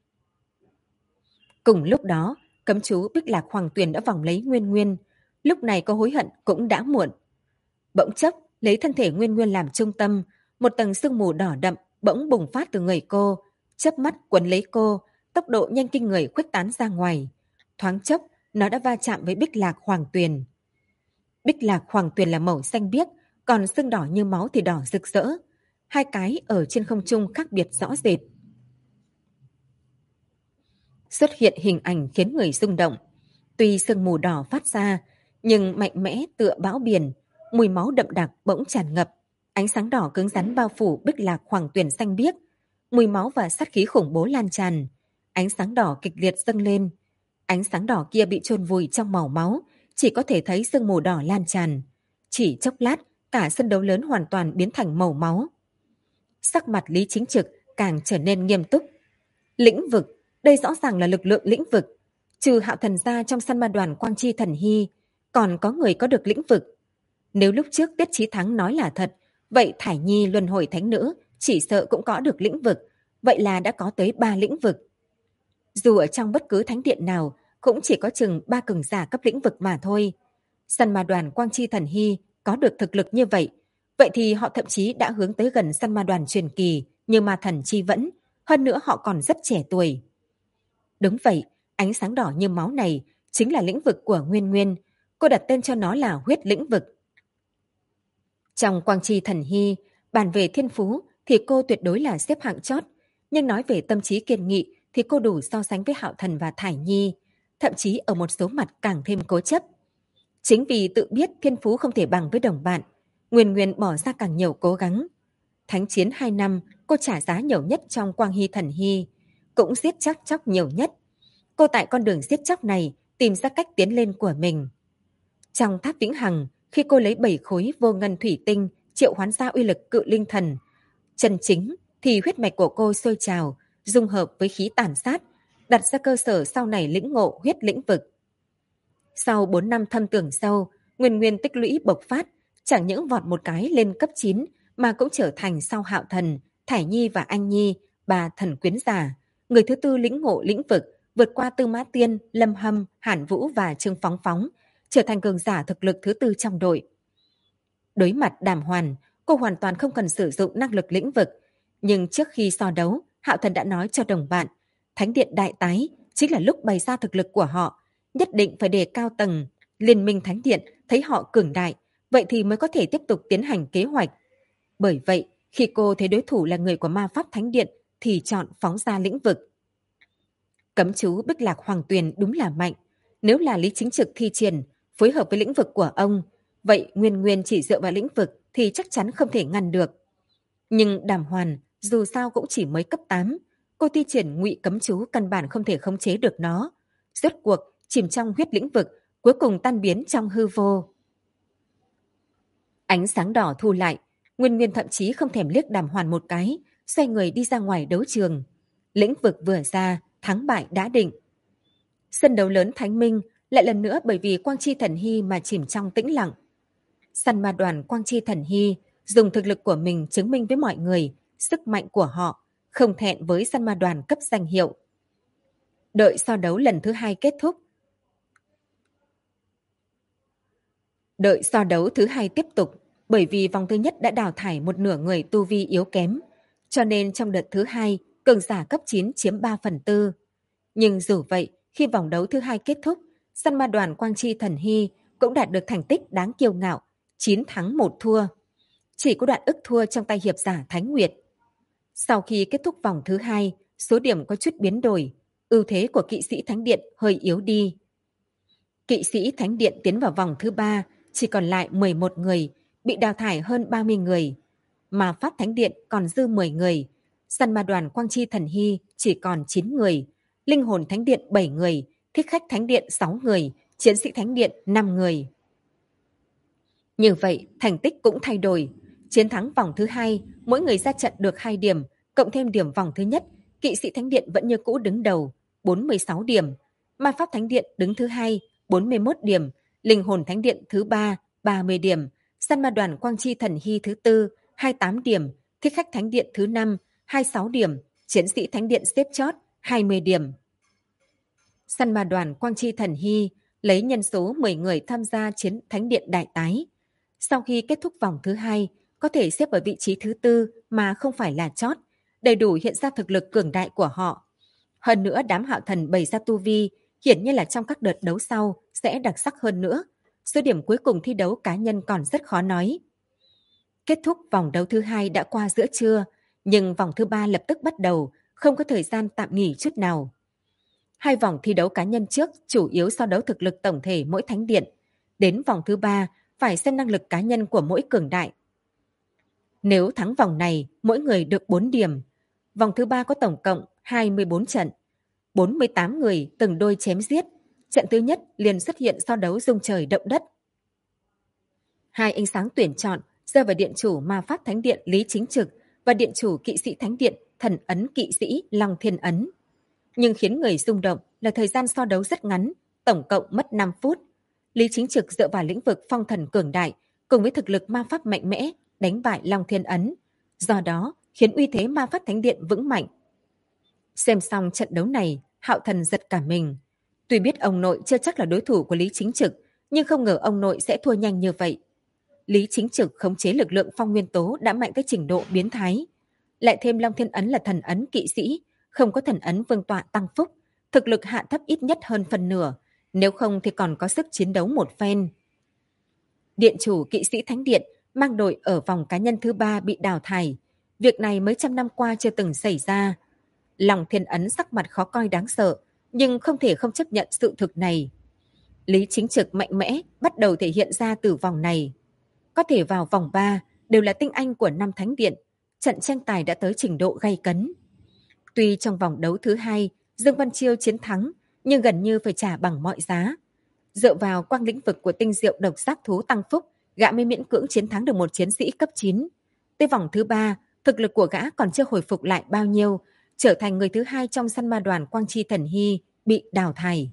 Cùng lúc đó, cấm chú Bích Lạc Hoàng Tuyền đã vòng lấy Nguyên Nguyên. Lúc này có hối hận cũng đã muộn. Bỗng chốc, lấy thân thể Nguyên Nguyên làm trung tâm, một tầng sương mù đỏ đậm bỗng bùng phát từ người cô, chớp mắt quấn lấy cô, tốc độ nhanh kinh người khuếch tán ra ngoài. Thoáng chốc, nó đã va chạm với Bích Lạc Hoàng Tuyền. Bích Lạc Hoàng Tuyền là màu xanh biếc, còn sương đỏ như máu thì đỏ rực rỡ. Hai cái ở trên không trung khác biệt rõ rệt. Xuất hiện hình ảnh khiến người rung động. Tuy sương mù đỏ phát ra, nhưng mạnh mẽ tựa bão biển, mùi máu đậm đặc bỗng tràn ngập. Ánh sáng đỏ cứng rắn bao phủ Bích Lạc Hoàng Tuyền xanh biếc. Mùi máu và sát khí khủng bố lan tràn. Ánh sáng đỏ kịch liệt dâng lên. Ánh sáng đỏ kia bị chôn vùi trong màu máu, chỉ có thể thấy sương mù đỏ lan tràn. Chỉ chốc lát, cả sân đấu lớn hoàn toàn biến thành màu máu. Sắc mặt Lý Chính Trực càng trở nên nghiêm túc. Lĩnh vực, đây rõ ràng là lực lượng lĩnh vực. Trừ Hạo Thần ra trong săn ma đoàn Quang Chi Thần Hy, còn có người có được lĩnh vực. Nếu lúc trước Tiết Chí Thắng nói là thật, vậy Thải Nhi luân hồi thánh nữ chỉ sợ cũng có được lĩnh vực, vậy là đã có tới 3 lĩnh vực. Dù ở trong bất cứ thánh điện nào, cũng chỉ có chừng 3 cường giả cấp lĩnh vực mà thôi. Săn ma đoàn Quang Chi Thần Hy có được thực lực như vậy, vậy thì họ thậm chí đã hướng tới gần săn ma đoàn truyền kỳ như Ma Thần Chi Vẫn, hơn nữa họ còn rất trẻ tuổi. Đúng vậy, ánh sáng đỏ như máu này chính là lĩnh vực của Nguyên Nguyên, cô đặt tên cho nó là huyết lĩnh vực. Trong Quang Chi Thần Hy, bàn về thiên phú thì cô tuyệt đối là xếp hạng chót, nhưng nói về tâm trí kiên nghị thì cô đủ so sánh với Hạo Thần và Thải Nhi, thậm chí ở một số mặt càng thêm cố chấp. Chính vì tự biết thiên phú không thể bằng với đồng bạn, Nguyên Nguyên bỏ ra càng nhiều cố gắng. Thánh chiến 2 năm, cô trả giá nhiều nhất trong Quang Hy Thần Hy, cũng giết chóc nhiều nhất. Cô tại con đường giết chóc này tìm ra cách tiến lên của mình. Trong tháp vĩnh hằng, khi cô lấy 7 khối vô ngân thủy tinh triệu hoán ra uy lực cự linh thần, chân chính thì huyết mạch của cô sôi trào, dung hợp với khí tàn sát, đặt ra cơ sở sau này lĩnh ngộ huyết lĩnh vực. Sau 4 năm thâm tưởng sâu, Nguyên Nguyên tích lũy bộc phát, chẳng những vọt một cái lên cấp 9 mà cũng trở thành sau Hạo Thần, Thải Nhi và Anh Nhi, 3 thần quyến giả, người thứ tư lĩnh ngộ lĩnh vực, vượt qua Tư Mã Tiên, Lâm Hâm, Hàn Vũ và Trương Phóng Phóng, trở thành cường giả thực lực thứ tư trong đội. Đối mặt Đàm Hoàn, cô hoàn toàn không cần sử dụng năng lực lĩnh vực, nhưng trước khi so đấu, Hạo Thần đã nói cho đồng bạn, Thánh Điện đại tái chính là lúc bày ra thực lực của họ, nhất định phải đề cao tầng, Liên minh Thánh Điện thấy họ cường đại, vậy thì mới có thể tiếp tục tiến hành kế hoạch. Bởi vậy, khi cô thấy đối thủ là người của Ma Pháp Thánh Điện thì chọn phóng ra lĩnh vực. Cấm chú Bích Lạc Hoàng Tuyền đúng là mạnh. Nếu là Lý Chính Trực thi triển, phối hợp với lĩnh vực của ông, vậy Nguyên Nguyên chỉ dựa vào lĩnh vực thì chắc chắn không thể ngăn được. Nhưng Đàm Hoàn dù sao cũng chỉ mới cấp 8, cô thi triển ngụy cấm chú căn bản không thể khống chế được nó. Rốt cuộc, chìm trong huyết lĩnh vực, cuối cùng tan biến trong hư vô. Ánh sáng đỏ thu lại, Nguyên Nguyên thậm chí không thèm liếc Đàm Hoàn một cái, xoay người đi ra ngoài đấu trường. Lĩnh vực vừa ra, thắng bại đã định. Sân đấu lớn Thánh Minh lại lần nữa bởi vì Quang Chi Thần Hy mà chìm trong tĩnh lặng. Săn ma đoàn Quang Chi Thần Hy dùng thực lực của mình chứng minh với mọi người sức mạnh của họ, không thẹn với săn ma đoàn cấp danh hiệu. Đợi so đấu lần thứ 2 kết thúc. Đợi so đấu thứ 2 tiếp tục, bởi vì vòng thứ nhất đã đào thải một nửa người tu vi yếu kém, cho nên trong đợt thứ 2, cường giả cấp 9 chiếm 3/4. Nhưng dù vậy, khi vòng đấu thứ 2 kết thúc, săn ma đoàn Quang Chi Thần Hy cũng đạt được thành tích đáng kiêu ngạo, 9 thắng 1 thua. Chỉ có Đoạn Ức thua trong tay hiệp giả Thánh Nguyệt. Sau khi kết thúc vòng thứ 2, số điểm có chút biến đổi, ưu thế của kỵ sĩ Thánh Điện hơi yếu đi. Kỵ sĩ Thánh Điện tiến vào vòng thứ 3, chỉ còn lại 11 người, bị đào thải hơn 30 người. Ma Pháp Thánh Điện còn dư 10 người, săn ma đoàn Quang Chi Thần Hy chỉ còn 9 người, Linh hồn Thánh Điện 7 người, Thích khách Thánh Điện 6 người, Chiến sĩ Thánh Điện 5 người. Như vậy, thành tích cũng thay đổi. Chiến thắng vòng thứ 2, mỗi người ra trận được 2 điểm, cộng thêm điểm vòng thứ nhất, kỵ sĩ Thánh Điện vẫn như cũ đứng đầu, 46 điểm. Ma Pháp Thánh Điện đứng thứ 2, 41 điểm. Linh hồn Thánh Điện thứ 3, 30 điểm. Săn ma đoàn Quang Chi Thần Hy thứ 4, 28 điểm. Thích khách Thánh Điện thứ 5, 26 điểm. Chiến sĩ Thánh Điện xếp chót, 20 điểm. Săn ma đoàn Quang Chi Thần Hy lấy nhân số 10 người tham gia chiến Thánh Điện đại tái. Sau khi kết thúc vòng thứ 2, có thể xếp ở vị trí thứ 4 mà không phải là chót, đầy đủ hiện ra thực lực cường đại của họ. Hơn nữa đám Hạo Thần bày ra tu vi, hiển nhiên là trong các đợt đấu sau sẽ đặc sắc hơn nữa. Số điểm cuối cùng thi đấu cá nhân còn rất khó nói. Kết thúc vòng đấu thứ 2 đã qua giữa trưa, nhưng vòng thứ 3 lập tức bắt đầu, không có thời gian tạm nghỉ chút nào. 2 vòng thi đấu cá nhân trước chủ yếu so đấu thực lực tổng thể mỗi thánh điện. Đến vòng thứ 3 phải xem năng lực cá nhân của mỗi cường đại. Nếu thắng vòng này, mỗi người được 4 điểm. Vòng thứ 3 có tổng cộng 24 trận. 48 người từng đôi chém giết. Trận thứ nhất liền xuất hiện so đấu rung trời động đất. 2 ánh sáng tuyển chọn rơi vào điện chủ Ma Pháp Thánh Điện Lý Chính Trực và điện chủ kỵ sĩ Thánh Điện Thần Ấn Kỵ sĩ Long Thiên Ấn. Nhưng khiến người rung động là thời gian so đấu rất ngắn, tổng cộng mất 5 phút. Lý Chính Trực dựa vào lĩnh vực phong thần cường đại cùng với thực lực ma pháp mạnh mẽ đánh bại Long Thiên Ấn, do đó khiến uy thế Ma Pháp Thánh Điện vững mạnh. Xem xong trận đấu này, Hạo Thần giật cả mình. Tuy biết ông nội chưa chắc là đối thủ của Lý Chính Trực, nhưng không ngờ ông nội sẽ thua nhanh như vậy. Lý Chính Trực khống chế lực lượng phong nguyên tố đã mạnh tới trình độ biến thái. Lại thêm Long Thiên Ấn là thần ấn kỵ sĩ, không có thần ấn vương tọa tăng phúc, thực lực hạ thấp ít nhất hơn phần nửa, nếu không thì còn có sức chiến đấu một phen. Điện chủ kỵ sĩ Thánh Điện mang đội ở vòng cá nhân thứ 3 bị đào thải. Việc này mấy trăm năm qua chưa từng xảy ra. Long Thiên Ấn sắc mặt khó coi đáng sợ, nhưng không thể không chấp nhận sự thực này. Lý Chính Trực mạnh mẽ bắt đầu thể hiện ra từ vòng này. Có thể vào vòng 3 đều là tinh anh của 5 thánh điện, trận tranh tài đã tới trình độ gay cấn. Tuy trong vòng đấu thứ 2, Dương Văn Chiêu chiến thắng, nhưng gần như phải trả bằng mọi giá. Dựa vào quang lĩnh vực của tinh diệu độc giác thú tăng phúc, gã mới miễn cưỡng chiến thắng được một chiến sĩ cấp 9. Tới vòng thứ 3, thực lực của gã còn chưa hồi phục lại bao nhiêu, trở thành người thứ 2 trong săn ma đoàn Quang Chi Thần Hy, bị đào thải.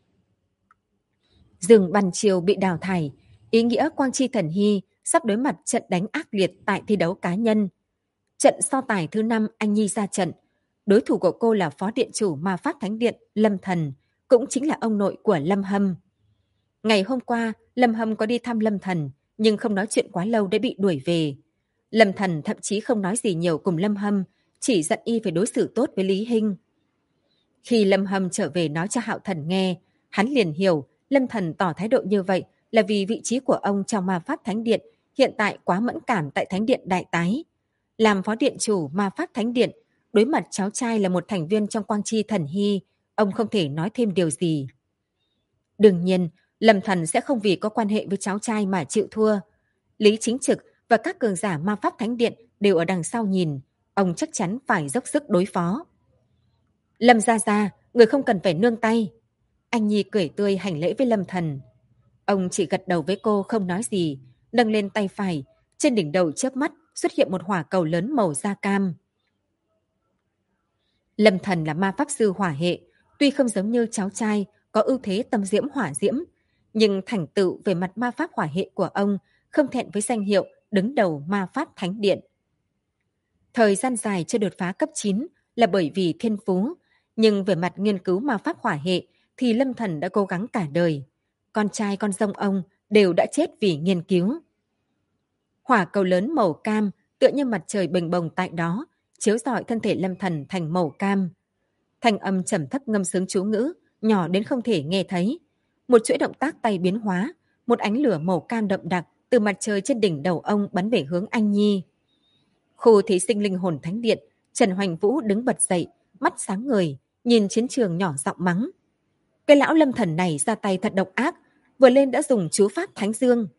Dương Văn Chiêu bị đào thải, ý nghĩa Quang Chi Thần Hy sắp đối mặt trận đánh ác liệt tại thi đấu cá nhân. Trận so tài thứ 5 anh Nhi ra trận. Đối thủ của cô là Phó Điện chủ Ma Pháp Thánh Điện Lâm Thần, cũng chính là ông nội của Lâm Hâm. Ngày hôm qua, Lâm Hâm có đi thăm Lâm Thần, nhưng không nói chuyện quá lâu đã bị đuổi về. Lâm Thần thậm chí không nói gì nhiều cùng Lâm Hâm, chỉ dặn y phải đối xử tốt với Lý Hinh. Khi Lâm Hâm trở về nói cho Hạo Thần nghe, hắn liền hiểu Lâm Thần tỏ thái độ như vậy là vì vị trí của ông trong Ma Pháp Thánh Điện hiện tại quá mẫn cảm tại Thánh Điện đại tái. Làm phó điện chủ Ma Pháp Thánh Điện, đối mặt cháu trai là một thành viên trong Quang Chi Thần Hy, ông không thể nói thêm điều gì. Đương nhiên, Lâm Thần sẽ không vì có quan hệ với cháu trai mà chịu thua. Lý Chính Trực và các cường giả Ma Pháp Thánh Điện đều ở đằng sau nhìn, ông chắc chắn phải dốc sức đối phó. Lâm gia gia, người không cần phải nương tay. Anh Nhi cười tươi hành lễ với Lâm Thần. Ông chỉ gật đầu với cô không nói gì, nâng lên tay phải, trên đỉnh đầu chớp mắt xuất hiện một hỏa cầu lớn màu da cam. Lâm Thần là ma pháp sư hỏa hệ, tuy không giống như cháu trai có ưu thế tâm diễm hỏa diễm, nhưng thành tựu về mặt ma pháp hỏa hệ của ông không thẹn với danh hiệu đứng đầu Ma Pháp Thánh Điện. Thời gian dài chưa đột phá cấp 9 là bởi vì thiên phú, nhưng về mặt nghiên cứu ma pháp hỏa hệ thì Lâm Thần đã cố gắng cả đời. Con trai con dông ông đều đã chết vì nghiên cứu. Hỏa cầu lớn màu cam tựa như mặt trời bềnh bồng tại đó, chiếu rọi thân thể Lâm Thần thành màu cam. Thanh âm trầm thấp ngâm sướng chú ngữ, nhỏ đến không thể nghe thấy. Một chuỗi động tác tay biến hóa, một ánh lửa màu cam đậm đặc từ mặt trời trên đỉnh đầu ông bắn về hướng Anh Nhi. Khu thí sinh linh hồn thánh điện, Trần Hoành Vũ đứng bật dậy, mắt sáng ngời, nhìn chiến trường nhỏ giọng mắng. Cái lão Lâm Thần này ra tay thật độc ác, vừa lên đã dùng chú pháp Thánh Dương.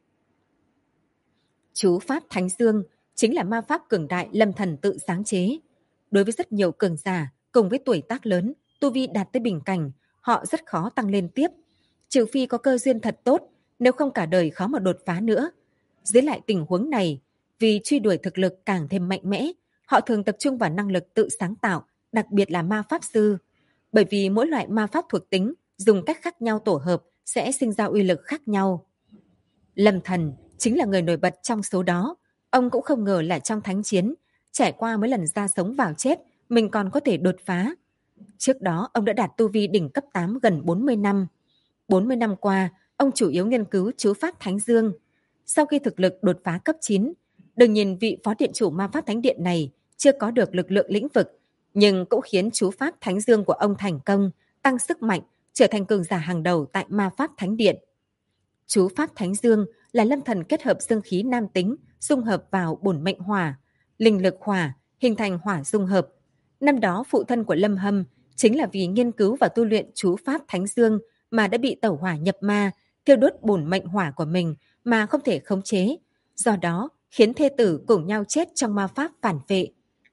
Chú pháp Thánh Dương chính là ma pháp cường đại Lâm Thần tự sáng chế. Đối với rất nhiều cường giả, cùng với tuổi tác lớn, tu vi đạt tới bình cảnh, họ rất khó tăng lên tiếp. Trừ phi có cơ duyên thật tốt, nếu không cả đời khó mà đột phá nữa. Dưới lại tình huống này, vì truy đuổi thực lực càng thêm mạnh mẽ, họ thường tập trung vào năng lực tự sáng tạo, đặc biệt là ma pháp sư. Bởi vì mỗi loại ma pháp thuộc tính dùng cách khác nhau tổ hợp sẽ sinh ra uy lực khác nhau. Lâm Thần chính là người nổi bật trong số đó. Ông cũng không ngờ là trong thánh chiến, trải qua mấy lần ra sống vào chết, mình còn có thể đột phá. Trước đó, ông đã đạt tu vi đỉnh cấp 8 gần 40 năm. 40 năm qua, ông chủ yếu nghiên cứu chú pháp Thánh Dương. Sau khi thực lực đột phá cấp 9, đừng nhìn vị phó điện chủ ma pháp thánh điện này chưa có được lực lượng lĩnh vực, nhưng cũng khiến chú pháp Thánh Dương của ông thành công, tăng sức mạnh, trở thành cường giả hàng đầu tại ma pháp thánh điện. Chú pháp Thánh Dương là Lâm Thần kết hợp dương khí nam tính, dung hợp vào bổn mệnh hỏa, linh lực hỏa, hình thành hỏa dung hợp. Năm đó phụ thân của Lâm Hâm chính là vì nghiên cứu và tu luyện chú pháp Thánh Dương mà đã bị tẩu hỏa nhập ma, thiêu đốt bổn mệnh hỏa của mình mà không thể khống chế, do đó khiến thê tử cùng nhau chết trong ma pháp phản vệ.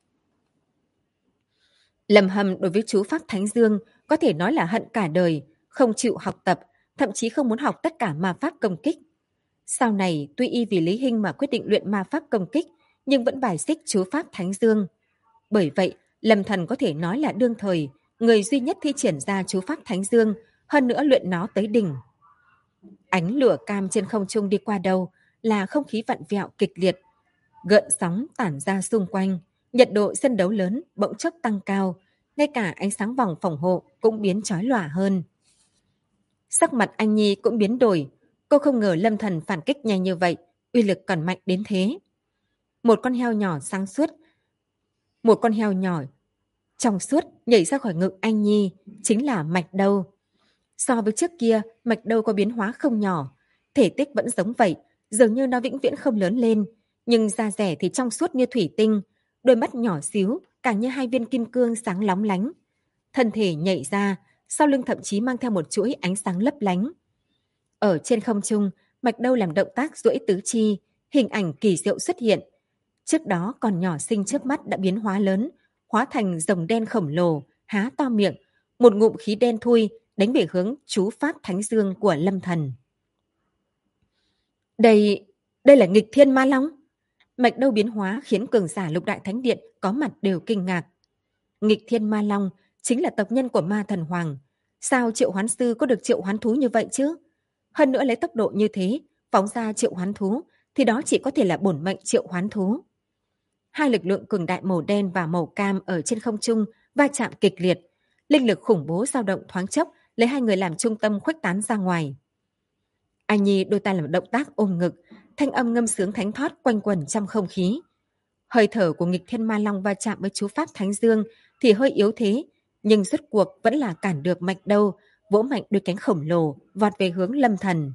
Lâm Hâm đối với chú pháp Thánh Dương có thể nói là hận cả đời, không chịu học tập, thậm chí không muốn học tất cả ma pháp công kích. Sau này, tuy y vì Lý Hinh mà quyết định luyện ma pháp công kích, nhưng vẫn bài xích chú pháp Thánh Dương. Bởi vậy, Lâm Thần có thể nói là đương thời, người duy nhất thi triển ra chú pháp Thánh Dương, hơn nữa luyện nó tới đỉnh. Ánh lửa cam trên không trung đi qua đâu là không khí vặn vẹo kịch liệt, gợn sóng tản ra xung quanh, nhiệt độ sân đấu lớn bỗng chốc tăng cao, ngay cả ánh sáng vòng phòng hộ cũng biến chói lòa hơn. Sắc mặt Anh Nhi cũng biến đổi, cô không ngờ Lâm Thần phản kích nhanh như vậy, uy lực còn mạnh đến thế. Một con heo nhỏ sáng suốt, một con heo nhỏ trong suốt nhảy ra khỏi ngực Anh Nhi, chính là Mạch Đâu. So với trước kia, Mạch Đâu có biến hóa không nhỏ, thể tích vẫn giống vậy, dường như nó vĩnh viễn không lớn lên, nhưng da dẻ thì trong suốt như thủy tinh, đôi mắt nhỏ xíu, càng như hai viên kim cương sáng lóng lánh. Thân thể nhảy ra, sau lưng thậm chí mang theo một chuỗi ánh sáng lấp lánh. Ở trên không trung, Mạch Đâu làm động tác duỗi tứ chi, hình ảnh kỳ diệu xuất hiện. Trước đó còn nhỏ xinh trước mắt đã biến hóa lớn, hóa thành rồng đen khổng lồ, há to miệng, một ngụm khí đen thui đánh về hướng chú pháp Thánh Dương của Lâm Thần. Đây là nghịch thiên ma long. Mạch Đâu biến hóa khiến cường giả Lục Đại Thánh Điện có mặt đều kinh ngạc. Nghịch thiên ma long chính là tộc nhân của ma thần hoàng. Sao triệu hoán sư có được triệu hoán thú như vậy chứ? Hơn nữa lấy tốc độ như thế, phóng ra triệu hoán thú, thì đó chỉ có thể là bổn mệnh triệu hoán thú. Hai lực lượng cường đại màu đen và màu cam ở trên không trung va chạm kịch liệt. Linh lực khủng bố dao động thoáng chốc, lấy hai người làm trung tâm khuếch tán ra ngoài. Anh Nhi đôi tay làm động tác ôm ngực, thanh âm ngâm sướng thánh thót quanh quẩn trong không khí. Hơi thở của nghịch thiên ma long va chạm với chú pháp Thánh Dương thì hơi yếu thế, nhưng rốt cuộc vẫn là cản được Mạch Đâu, vỗ mạnh đôi cánh khổng lồ, vọt về hướng Lâm Thần.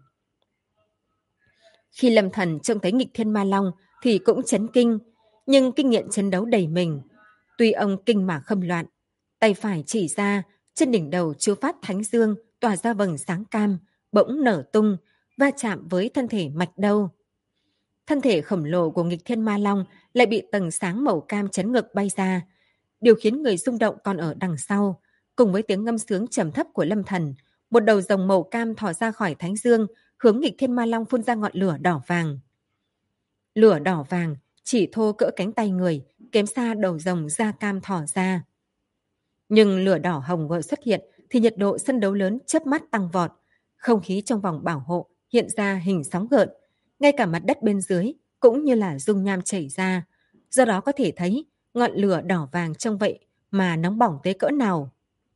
Khi Lâm Thần trông thấy nghịch thiên ma long thì cũng chấn kinh, nhưng kinh nghiệm chiến đấu đầy mình. Tuy ông kinh mà khâm loạn, tay phải chỉ ra, trên đỉnh đầu chú pháp Thánh Dương tỏa ra vầng sáng cam, bỗng nở tung, va chạm với thân thể Mạch Đâu. Thân thể khổng lồ của nghịch thiên ma long lại bị tầng sáng màu cam chấn ngược bay ra. Điều khiến người rung động còn ở đằng sau, cùng với tiếng ngâm sướng trầm thấp của Lâm Thần, một đầu rồng màu cam thò ra khỏi Thánh Dương, hướng nghịch thiên ma long phun ra ngọn lửa đỏ vàng. Lửa đỏ vàng chỉ thô cỡ cánh tay người, kém xa đầu rồng da cam thò ra. Nhưng lửa đỏ hồng vừa xuất hiện thì nhiệt độ sân đấu lớn chớp mắt tăng vọt, không khí trong vòng bảo hộ hiện ra hình sóng gợn, ngay cả mặt đất bên dưới cũng như là dung nham chảy ra. Do đó có thể thấy ngọn lửa đỏ vàng trông vậy mà nóng bỏng tới cỡ nào.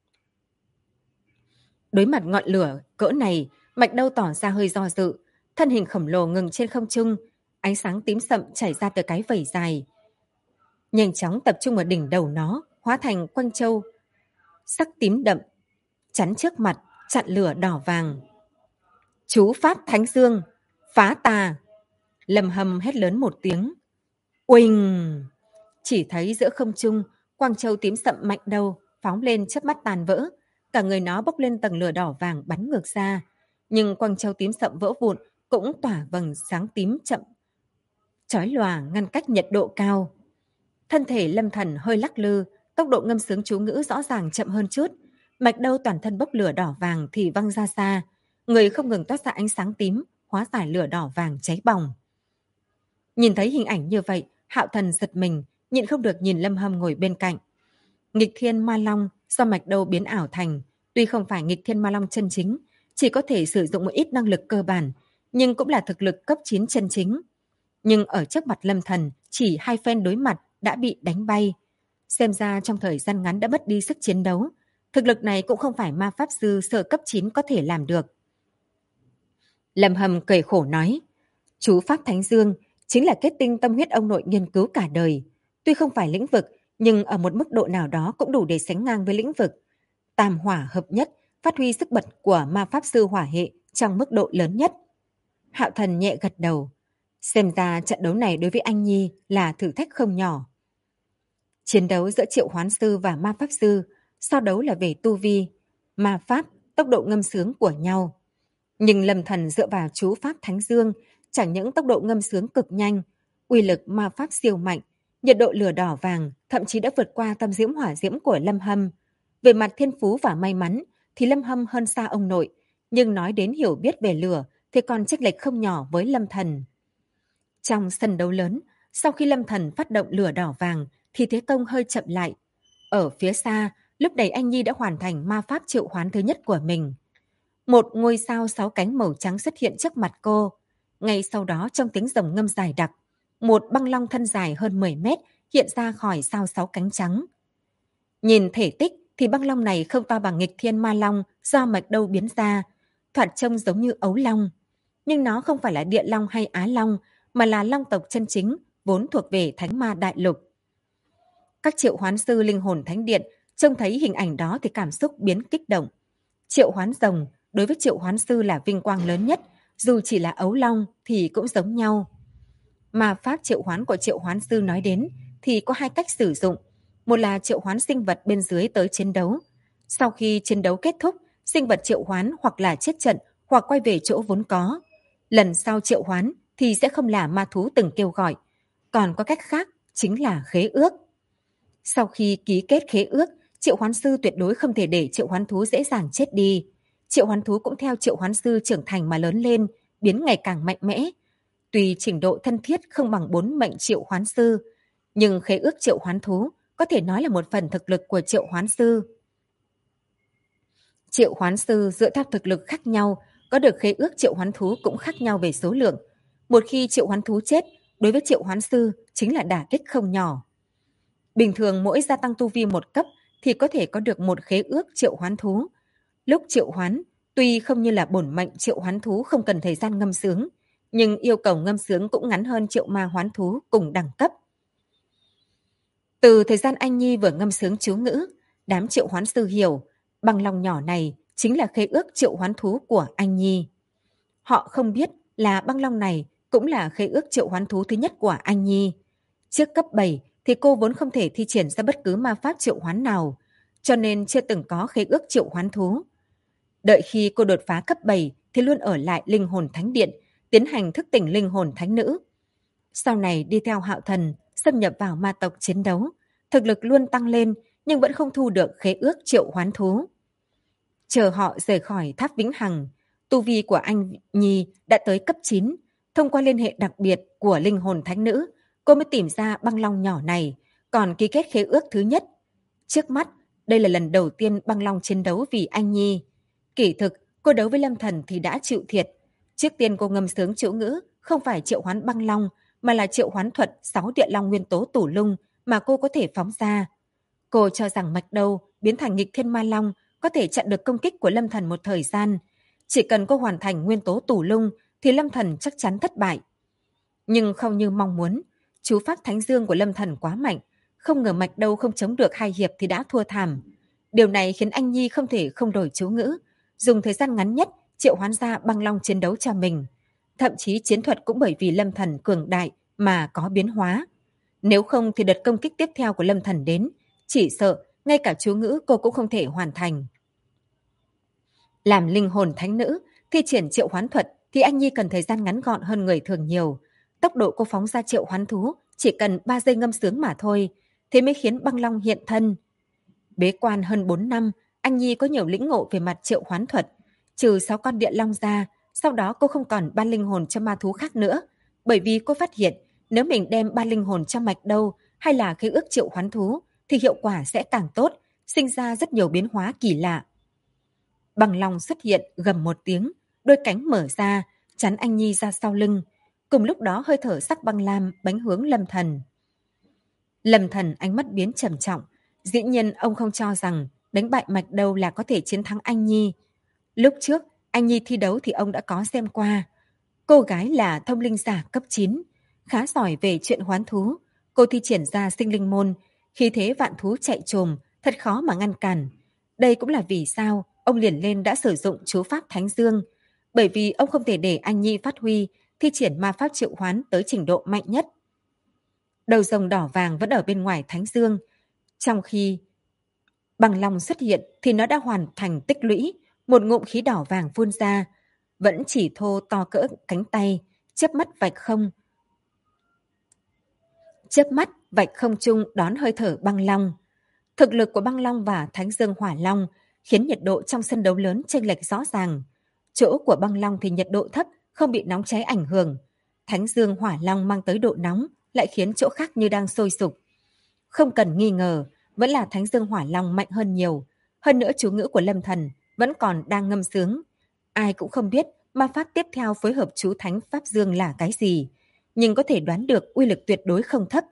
Đối mặt ngọn lửa cỡ này, Mạch Đâu tỏ ra hơi do dự, thân hình khổng lồ ngừng trên không trung, ánh sáng tím sậm chảy ra từ cái vảy dài. Nhanh chóng tập trung ở đỉnh đầu nó, hóa thành quanh châu sắc tím đậm, chắn trước mặt, chặn lửa đỏ vàng. Chú Pháp Thánh Dương, phá tà! Lâm Hâm hét lớn một tiếng. Uỳnh! Chỉ thấy giữa không trung, quang châu tím sậm mạnh đầu, phóng lên chớp mắt tàn vỡ. Cả người nó bốc lên tầng lửa đỏ vàng bắn ngược ra. Nhưng quang châu tím sậm vỡ vụn cũng tỏa vầng sáng tím chậm, chói lòa ngăn cách nhiệt độ cao. Thân thể Lâm Thần hơi lắc lư, tốc độ ngâm sướng chú ngữ rõ ràng chậm hơn chút. Mạch đâu toàn thân bốc lửa đỏ vàng thì văng ra xa. Người không ngừng toát ra ánh sáng tím, hóa giải lửa đỏ vàng cháy bỏng. Nhìn thấy hình ảnh như vậy, Hạo Thần giật mình, nhịn không được nhìn Lâm Hâm ngồi bên cạnh. Nghịch Thiên Ma Long do mạch đâu biến ảo thành, tuy không phải Nghịch Thiên Ma Long chân chính, chỉ có thể sử dụng một ít năng lực cơ bản, nhưng cũng là thực lực cấp 9 chân chính. Nhưng ở trước mặt Lâm Thần, chỉ 2 phen đối mặt đã bị đánh bay. Xem ra trong thời gian ngắn đã mất đi sức chiến đấu. Thực lực này cũng không phải ma pháp sư sở cấp 9 có thể làm được. Lâm Hâm cười khổ nói, chú Pháp Thánh Dương chính là kết tinh tâm huyết ông nội nghiên cứu cả đời. Tuy không phải lĩnh vực, nhưng ở một mức độ nào đó cũng đủ để sánh ngang với lĩnh vực. Tam hỏa hợp nhất, phát huy sức bật của ma pháp sư hỏa hệ trong mức độ lớn nhất. Hạo Thần nhẹ gật đầu. Xem ra trận đấu này đối với anh Nhi là thử thách không nhỏ. Chiến đấu giữa triệu hoán sư và ma pháp sư, so đấu là về tu vi, ma pháp, tốc độ ngâm sướng của nhau. Nhưng Lâm Thần dựa vào chú Pháp Thánh Dương, chẳng những tốc độ ngâm sướng cực nhanh, uy lực ma pháp siêu mạnh, nhiệt độ lửa đỏ vàng thậm chí đã vượt qua tâm diễm hỏa diễm của Lâm Hâm. Về mặt thiên phú và may mắn thì Lâm Hâm hơn xa ông nội, nhưng nói đến hiểu biết về lửa thì còn chênh lệch không nhỏ với Lâm Thần. Trong sân đấu lớn, sau khi Lâm Thần phát động lửa đỏ vàng thì thế công hơi chậm lại. Ở phía xa, lúc này anh Nhi đã hoàn thành ma pháp triệu hoán thứ nhất của mình. Một ngôi sao 6 cánh màu trắng xuất hiện trước mặt cô. Ngay sau đó trong tiếng rồng ngâm dài đặc, một băng long thân dài hơn 10 mét hiện ra khỏi sao 6 cánh trắng. Nhìn thể tích thì băng long này không to bằng Nghịch Thiên Ma Long do mạch đâu biến ra, thoạt trông giống như ấu long. Nhưng nó không phải là địa long hay á long, mà là long tộc chân chính, vốn thuộc về Thánh Ma Đại Lục. Các triệu hoán sư linh hồn thánh điện trông thấy hình ảnh đó thì cảm xúc biến kích động. Triệu hoán rồng đối với triệu hoán sư là vinh quang lớn nhất, dù chỉ là ấu long thì cũng giống nhau. Mà pháp triệu hoán của triệu hoán sư nói đến thì có 2 cách sử dụng. Một là triệu hoán sinh vật bên dưới tới chiến đấu. Sau khi chiến đấu kết thúc, sinh vật triệu hoán hoặc là chết trận hoặc quay về chỗ vốn có. Lần sau triệu hoán thì sẽ không là ma thú từng kêu gọi. Còn có cách khác chính là khế ước. Sau khi ký kết khế ước, triệu hoán sư tuyệt đối không thể để triệu hoán thú dễ dàng chết đi. Triệu hoán thú cũng theo triệu hoán sư trưởng thành mà lớn lên, biến ngày càng mạnh mẽ. Tuy trình độ thân thiết không bằng 4 mệnh triệu hoán sư, nhưng khế ước triệu hoán thú có thể nói là một phần thực lực của triệu hoán sư. Triệu hoán sư dựa theo thực lực khác nhau, có được khế ước triệu hoán thú cũng khác nhau về số lượng. Một khi triệu hoán thú chết, đối với triệu hoán sư chính là đả kích không nhỏ. Bình thường mỗi gia tăng tu vi 1 cấp thì có thể có được một khế ước triệu hoán thú. Lúc triệu hoán, tuy không như là bổn mệnh triệu hoán thú không cần thời gian ngâm sướng, nhưng yêu cầu ngâm sướng cũng ngắn hơn triệu ma hoán thú cùng đẳng cấp. Từ thời gian anh Nhi vừa ngâm sướng chú ngữ, đám triệu hoán sư hiểu, băng long nhỏ này chính là khế ước triệu hoán thú của anh Nhi. Họ không biết là băng long này cũng là khế ước triệu hoán thú thứ nhất của anh Nhi. Trước cấp 7 thì cô vốn không thể thi triển ra bất cứ ma pháp triệu hoán nào, cho nên chưa từng có khế ước triệu hoán thú. Đợi khi cô đột phá cấp 7 thì luôn ở lại linh hồn thánh điện, tiến hành thức tỉnh linh hồn thánh nữ. Sau này đi theo Hạo Thần, xâm nhập vào ma tộc chiến đấu, thực lực luôn tăng lên nhưng vẫn không thu được khế ước triệu hoán thú. Chờ họ rời khỏi tháp Vĩnh Hằng, tu vi của anh Nhi đã tới cấp 9. Thông qua liên hệ đặc biệt của linh hồn thánh nữ, cô mới tìm ra băng long nhỏ này, còn ký kết khế ước thứ nhất. Trước mắt, đây là lần đầu tiên băng long chiến đấu vì anh Nhi. Kỳ thực, cô đấu với Lâm Thần thì đã chịu thiệt. Trước tiên cô ngâm sướng chữ ngữ, không phải triệu hoán băng long, mà là triệu hoán thuật 6 địa long nguyên tố tủ lung mà cô có thể phóng ra. Cô cho rằng mạch đâu biến thành Nghịch Thiên Ma Long có thể chặn được công kích của Lâm Thần một thời gian. Chỉ cần cô hoàn thành nguyên tố tủ lung thì Lâm Thần chắc chắn thất bại. Nhưng không như mong muốn, chú Pháp Thánh Dương của Lâm Thần quá mạnh, không ngờ mạch đâu không chống được 2 hiệp thì đã thua thảm. Điều này khiến anh Nhi không thể không đổi chú ngữ, dùng thời gian ngắn nhất triệu hoán ra băng long chiến đấu cho mình. Thậm chí chiến thuật cũng bởi vì Lâm Thần cường đại mà có biến hóa. Nếu không thì đợt công kích tiếp theo của Lâm Thần đến, chỉ sợ ngay cả chú ngữ cô cũng không thể hoàn thành. Làm linh hồn thánh nữ, thi triển triệu hoán thuật thì anh Nhi cần thời gian ngắn gọn hơn người thường nhiều. Tốc độ cô phóng ra triệu hoán thú chỉ cần 3 giây ngâm sướng mà thôi, thế mới khiến băng long hiện thân. Bế quan hơn 4 năm, anh Nhi có nhiều lĩnh ngộ về mặt triệu hoán thuật. Trừ 6 con địa long ra, sau đó cô không còn ban linh hồn cho ma thú khác nữa. Bởi vì cô phát hiện, nếu mình đem ban linh hồn cho mạch đâu hay là khế ước triệu hoán thú, thì hiệu quả sẽ càng tốt, sinh ra rất nhiều biến hóa kỳ lạ. Băng long xuất hiện gầm một tiếng, đôi cánh mở ra, chắn anh Nhi ra sau lưng. Cùng lúc đó hơi thở sắc băng lam bánh hướng Lâm Thần. Lâm Thần ánh mắt biến trầm trọng. Dĩ nhiên ông không cho rằng đánh bại Mạch Đâu là có thể chiến thắng anh Nhi. Lúc trước, anh Nhi thi đấu thì ông đã có xem qua. Cô gái là thông linh giả cấp 9, khá giỏi về chuyện hoán thú. Cô thi triển ra sinh linh môn, khi thế vạn thú chạy trồm, thật khó mà ngăn cản. Đây cũng là vì sao ông liền lên đã sử dụng chú pháp Thánh Dương. Bởi vì ông không thể để anh Nhi phát huy, thi triển ma pháp triệu hoán tới trình độ mạnh nhất. Đầu rồng đỏ vàng vẫn ở bên ngoài Thánh Dương. Trong khi băng long xuất hiện thì nó đã hoàn thành tích lũy, một ngụm khí đỏ vàng phun ra, vẫn chỉ thô to cỡ cánh tay, chớp mắt vạch không trung đón hơi thở băng long. Thực lực của băng long và Thánh Dương hỏa long khiến nhiệt độ trong sân đấu lớn chênh lệch rõ ràng. Chỗ của băng long thì nhiệt độ thấp, không bị nóng cháy ảnh hưởng. Thánh Dương hỏa long mang tới độ nóng, lại khiến chỗ khác như đang sôi sục. Không cần nghi ngờ, vẫn là Thánh Dương hỏa long mạnh hơn nhiều. Hơn nữa chú ngữ của Lâm Thần vẫn còn đang ngâm sướng. Ai cũng không biết ma pháp tiếp theo phối hợp chú Thánh Pháp Dương là cái gì, nhưng có thể đoán được uy lực tuyệt đối không thấp.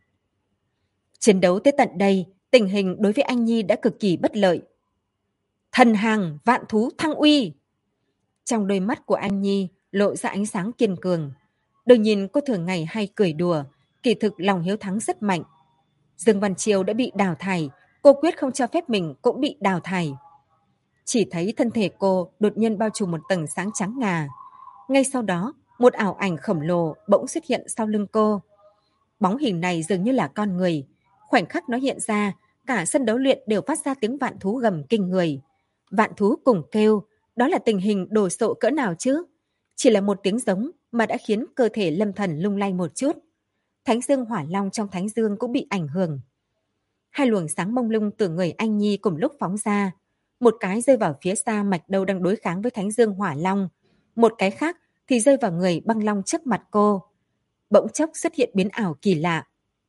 Chiến đấu tới tận đây, tình hình đối với anh Nhi đã cực kỳ bất lợi. Thần hàng vạn thú thăng uy. Trong đôi mắt của anh Nhi lộ ra ánh sáng kiên cường. Đừng nhìn cô thường ngày hay cười đùa, kỳ thực lòng hiếu thắng rất mạnh. Dương Văn Chiêu đã bị đào thải, cô quyết không cho phép mình cũng bị đào thải. Chỉ thấy thân thể cô đột nhiên bao trùm một tầng sáng trắng ngà. Ngay sau đó, một ảo ảnh khổng lồ bỗng xuất hiện sau lưng cô. Bóng hình này dường như là con người. Khoảnh khắc nó hiện ra, cả sân đấu luyện đều phát ra tiếng vạn thú gầm kinh người. Vạn thú cùng kêu, đó là tình hình đồ sộ cỡ nào chứ? Chỉ là một tiếng giống mà đã khiến cơ thể Lâm Thần lung lay một chút. Thánh Dương hỏa long trong Thánh Dương cũng bị ảnh hưởng. Hai luồng sáng mông lung từ người anh Nhi cùng lúc phóng ra. Một cái rơi vào phía xa Mạch Đâu đang đối kháng với Thánh Dương hỏa long. Một cái khác thì rơi vào người băng long trước mặt cô. Bỗng chốc xuất hiện biến ảo kỳ lạ.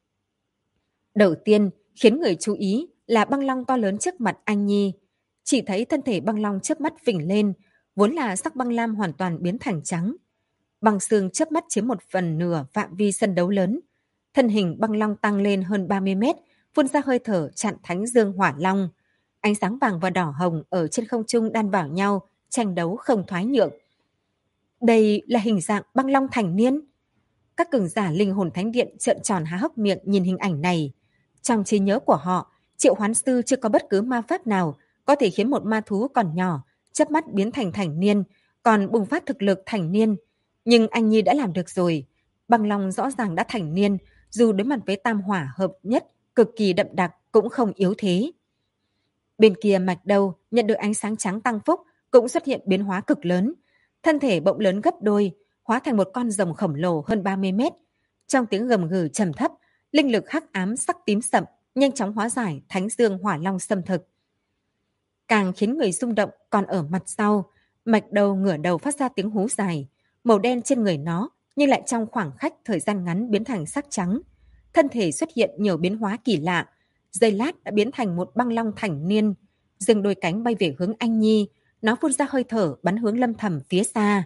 Đầu tiên khiến người chú ý là băng long to lớn trước mặt anh Nhi. Chỉ thấy thân thể băng long chớp mắt phình lên, vốn là sắc băng lam hoàn toàn biến thành trắng. Băng xương chớp mắt chiếm 1/4 phạm vi sân đấu lớn. Thân hình băng long tăng lên hơn 30 mét, phun ra hơi thở chặn Thánh Dương hỏa long. Ánh sáng vàng và đỏ hồng ở trên không trung đan vào nhau, tranh đấu không thoái nhượng. Đây là hình dạng băng long thành niên. Các cường giả linh hồn thánh điện trợn tròn há hốc miệng nhìn hình ảnh này. Trong trí nhớ của họ, triệu hoán sư chưa có bất cứ ma pháp nào có thể khiến một ma thú còn nhỏ chớp mắt biến thành thành niên, còn bùng phát thực lực thành niên. Nhưng anh Nhi đã làm được rồi. Băng long rõ ràng đã thành niên, dù đối mặt với tam hỏa hợp nhất cực kỳ đậm đặc cũng không yếu thế. Bên kia Mạch Đâu nhận được ánh sáng trắng tăng phúc cũng xuất hiện biến hóa cực lớn. Thân thể bỗng lớn gấp đôi, hóa thành một con rồng khổng lồ hơn 30 mét. Trong tiếng gầm gừ trầm thấp, linh lực hắc ám sắc tím sậm nhanh chóng hóa giải Thánh Dương hỏa long xâm thực. Càng khiến người rung động còn ở mặt sau, Mạch Đầu ngửa đầu phát ra tiếng hú dài, màu đen trên người nó nhưng lại trong khoảng khắc thời gian ngắn biến thành sắc trắng. Thân thể xuất hiện nhiều biến hóa kỳ lạ, giây lát đã biến thành một băng long thành niên, dừng đôi cánh bay về hướng anh Nhi, nó phun ra hơi thở bắn hướng Lâm Thầm phía xa.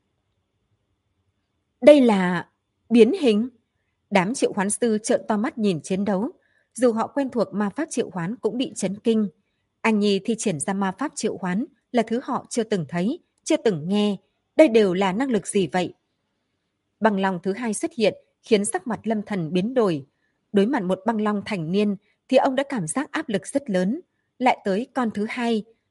Đây là biến hình. Đám triệu hoán sư trợn to mắt nhìn chiến đấu, dù họ quen thuộc ma pháp triệu hoán cũng bị chấn kinh. Anh Nhi thi triển ra ma pháp triệu hoán là thứ họ chưa từng thấy, chưa từng nghe. Đây đều là năng lực gì vậy? Băng long thứ hai xuất hiện khiến sắc mặt Lâm Thần biến đổi. Đối mặt một băng long thành niên thì ông đã cảm giác áp lực rất lớn. Lại tới con thứ hai,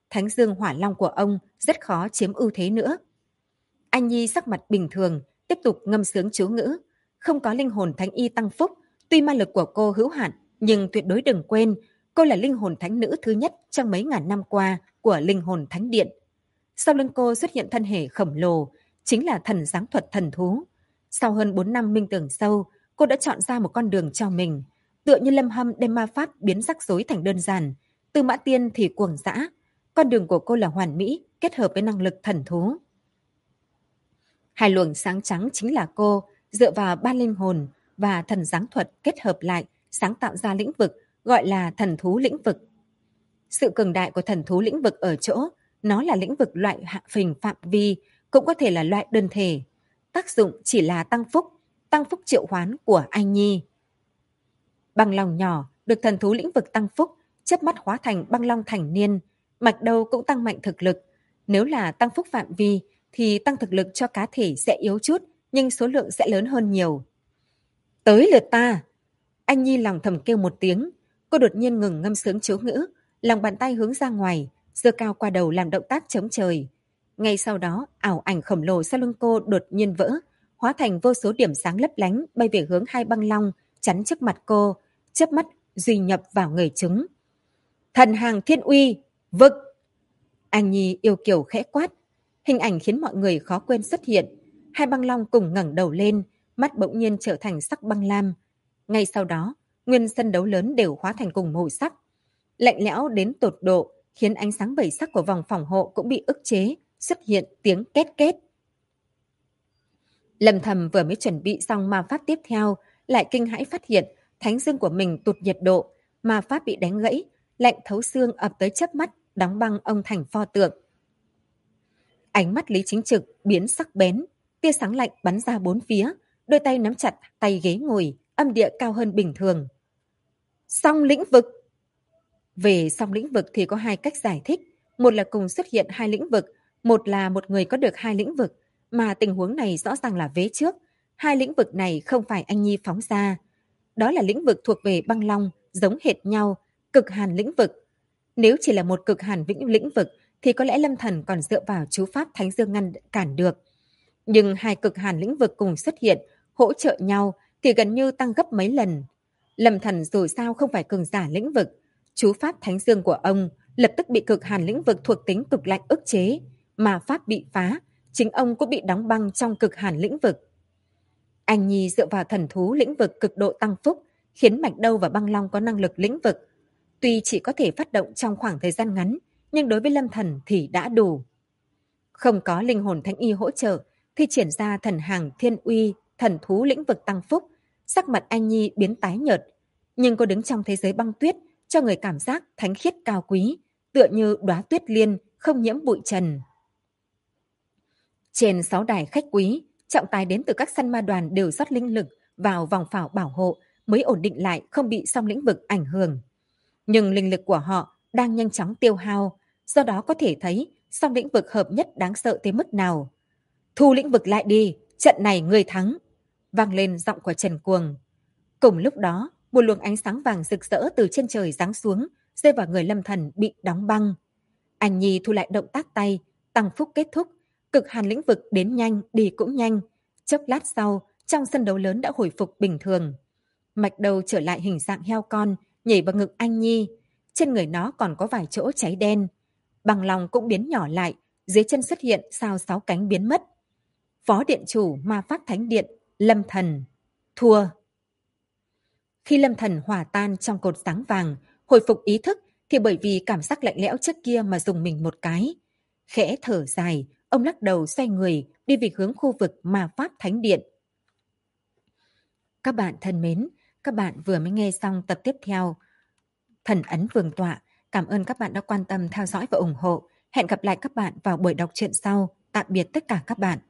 Thánh Dương Hỏa Long của ông rất khó chiếm ưu thế nữa. Anh Nhi sắc mặt bình thường, tiếp tục ngâm sướng chú ngữ. Không có linh hồn thánh y tăng phúc, tuy ma lực của cô hữu hạn, nhưng tuyệt đối đừng quên, cô là linh hồn thánh nữ thứ nhất trong mấy ngàn năm qua của linh hồn thánh điện. Sau lưng cô xuất hiện thân thể khổng lồ, chính là thần giáng thuật thần thú. Sau hơn 4 năm minh tưởng sâu, cô đã chọn ra một con đường cho mình. Tựa như Lâm Hâm đem ma pháp biến rắc rối thành đơn giản, Tư Mã Tiên thì cuồng dã. Con đường của cô là hoàn mỹ, kết hợp với năng lực thần thú. Hai luồng sáng trắng chính là cô, dựa vào ba linh hồn và thần giáng thuật kết hợp lại, sáng tạo ra lĩnh vực, gọi là thần thú lĩnh vực. Sự cường đại của thần thú lĩnh vực ở chỗ, nó là lĩnh vực loại hạ phình phạm vi, cũng có thể là loại đơn thể. Tác dụng chỉ là tăng phúc triệu hoán của anh Nhi. Băng long nhỏ được thần thú lĩnh vực tăng phúc, chớp mắt hóa thành băng long thành niên, mạch đầu cũng tăng mạnh thực lực. Nếu là tăng phúc phạm vi, thì tăng thực lực cho cá thể sẽ yếu chút, nhưng số lượng sẽ lớn hơn nhiều. Tới lượt ta! Anh Nhi lòng thầm kêu một tiếng, cô đột nhiên ngừng ngâm sướng chú ngữ, lòng bàn tay hướng ra ngoài, giơ cao qua đầu làm động tác chống trời. Ngay sau đó, ảo ảnh khổng lồ sau lưng cô đột nhiên vỡ, hóa thành vô số điểm sáng lấp lánh bay về hướng hai băng long chắn trước mặt cô, chớp mắt duy nhập vào người chúng. Thần hàng thiên uy, vực! Anh Nhi yêu kiều khẽ quát, hình ảnh khiến mọi người khó quên xuất hiện. Hai băng long cùng ngẩng đầu lên, mắt bỗng nhiên trở thành sắc băng lam. Ngay sau đó, nguyên sân đấu lớn đều hóa thành cùng màu sắc. Lạnh lẽo đến tột độ, khiến ánh sáng bảy sắc của vòng phòng hộ cũng bị ức chế, xuất hiện tiếng két két. Lâm Thầm vừa mới chuẩn bị xong ma pháp tiếp theo, lại kinh hãi phát hiện thánh dương của mình tụt nhiệt độ, ma pháp bị đánh gãy, lạnh thấu xương ập tới chớp mắt, đóng băng ông thành pho tượng. Ánh mắt Lý Chính Trực biến sắc bén, tia sáng lạnh bắn ra bốn phía, đôi tay nắm chặt tay ghế ngồi, âm địa cao hơn bình thường. Song lĩnh vực! Về song lĩnh vực thì có hai cách giải thích. Một là cùng xuất hiện hai lĩnh vực, một là một người có được hai lĩnh vực, mà tình huống này rõ ràng là vế trước. Hai lĩnh vực này không phải anh Nhi phóng ra. Đó là lĩnh vực thuộc về băng long, giống hệt nhau, cực hàn lĩnh vực. Nếu chỉ là một cực hàn lĩnh vực, thì có lẽ Lâm Thần còn dựa vào chú pháp Thánh Dương ngăn cản được. Nhưng hai cực hàn lĩnh vực cùng xuất hiện, hỗ trợ nhau thì gần như tăng gấp mấy lần. Lâm Thần dù sao không phải cường giả lĩnh vực, chú pháp Thánh Dương của ông lập tức bị cực hàn lĩnh vực thuộc tính cực lạnh ức chế, mà pháp bị phá, chính ông cũng bị đóng băng trong cực hàn lĩnh vực. Anh Nhi dựa vào thần thú lĩnh vực cực độ tăng phúc, khiến Mạch Đâu và Băng Long có năng lực lĩnh vực. Tuy chỉ có thể phát động trong khoảng thời gian ngắn, nhưng đối với Lâm Thần thì đã đủ. Không có linh hồn thánh y hỗ trợ, thì triển ra thần hàng thiên uy, thần thú lĩnh vực tăng phúc, sắc mặt anh Nhi biến tái nhợt. Nhưng cô đứng trong thế giới băng tuyết, cho người cảm giác thánh khiết cao quý, tựa như đóa tuyết liên, không nhiễm bụi trần. Trên 6 đài khách quý, trọng tài đến từ các săn ma đoàn đều rót linh lực vào vòng phảo bảo hộ, mới ổn định lại không bị song lĩnh vực ảnh hưởng. Nhưng linh lực của họ đang nhanh chóng tiêu hao, do đó có thể thấy song lĩnh vực hợp nhất đáng sợ tới mức nào. Thu lĩnh vực lại đi, trận này người thắng, vang lên giọng của Trần Cuồng. Cùng lúc đó, một luồng ánh sáng vàng rực rỡ từ trên trời giáng xuống, rơi vào người Lâm Thần bị đóng băng. Anh Nhi thu lại động tác tay, tăng phúc kết thúc, cực hàn lĩnh vực đến nhanh, đi cũng nhanh. Chốc lát sau, trong sân đấu lớn đã hồi phục bình thường. Mạch Đầu trở lại hình dạng heo con, nhảy vào ngực anh Nhi. Trên người nó còn có vài chỗ cháy đen. Băng Long cũng biến nhỏ lại, dưới chân xuất hiện sao 6 cánh biến mất. Phó điện chủ ma pháp thánh điện, Lâm Thần, thua. Khi Lâm Thần hòa tan trong cột sáng vàng, hồi phục ý thức thì bởi vì cảm giác lạnh lẽo trước kia mà dùng mình một cái. Khẽ thở dài, ông lắc đầu xoay người đi về hướng khu vực ma pháp thánh điện. Các bạn thân mến, các bạn vừa mới nghe xong tập tiếp theo Thần ấn vương tọa. Cảm ơn các bạn đã quan tâm theo dõi và ủng hộ. Hẹn gặp lại các bạn vào buổi đọc truyện sau. Tạm biệt tất cả các bạn.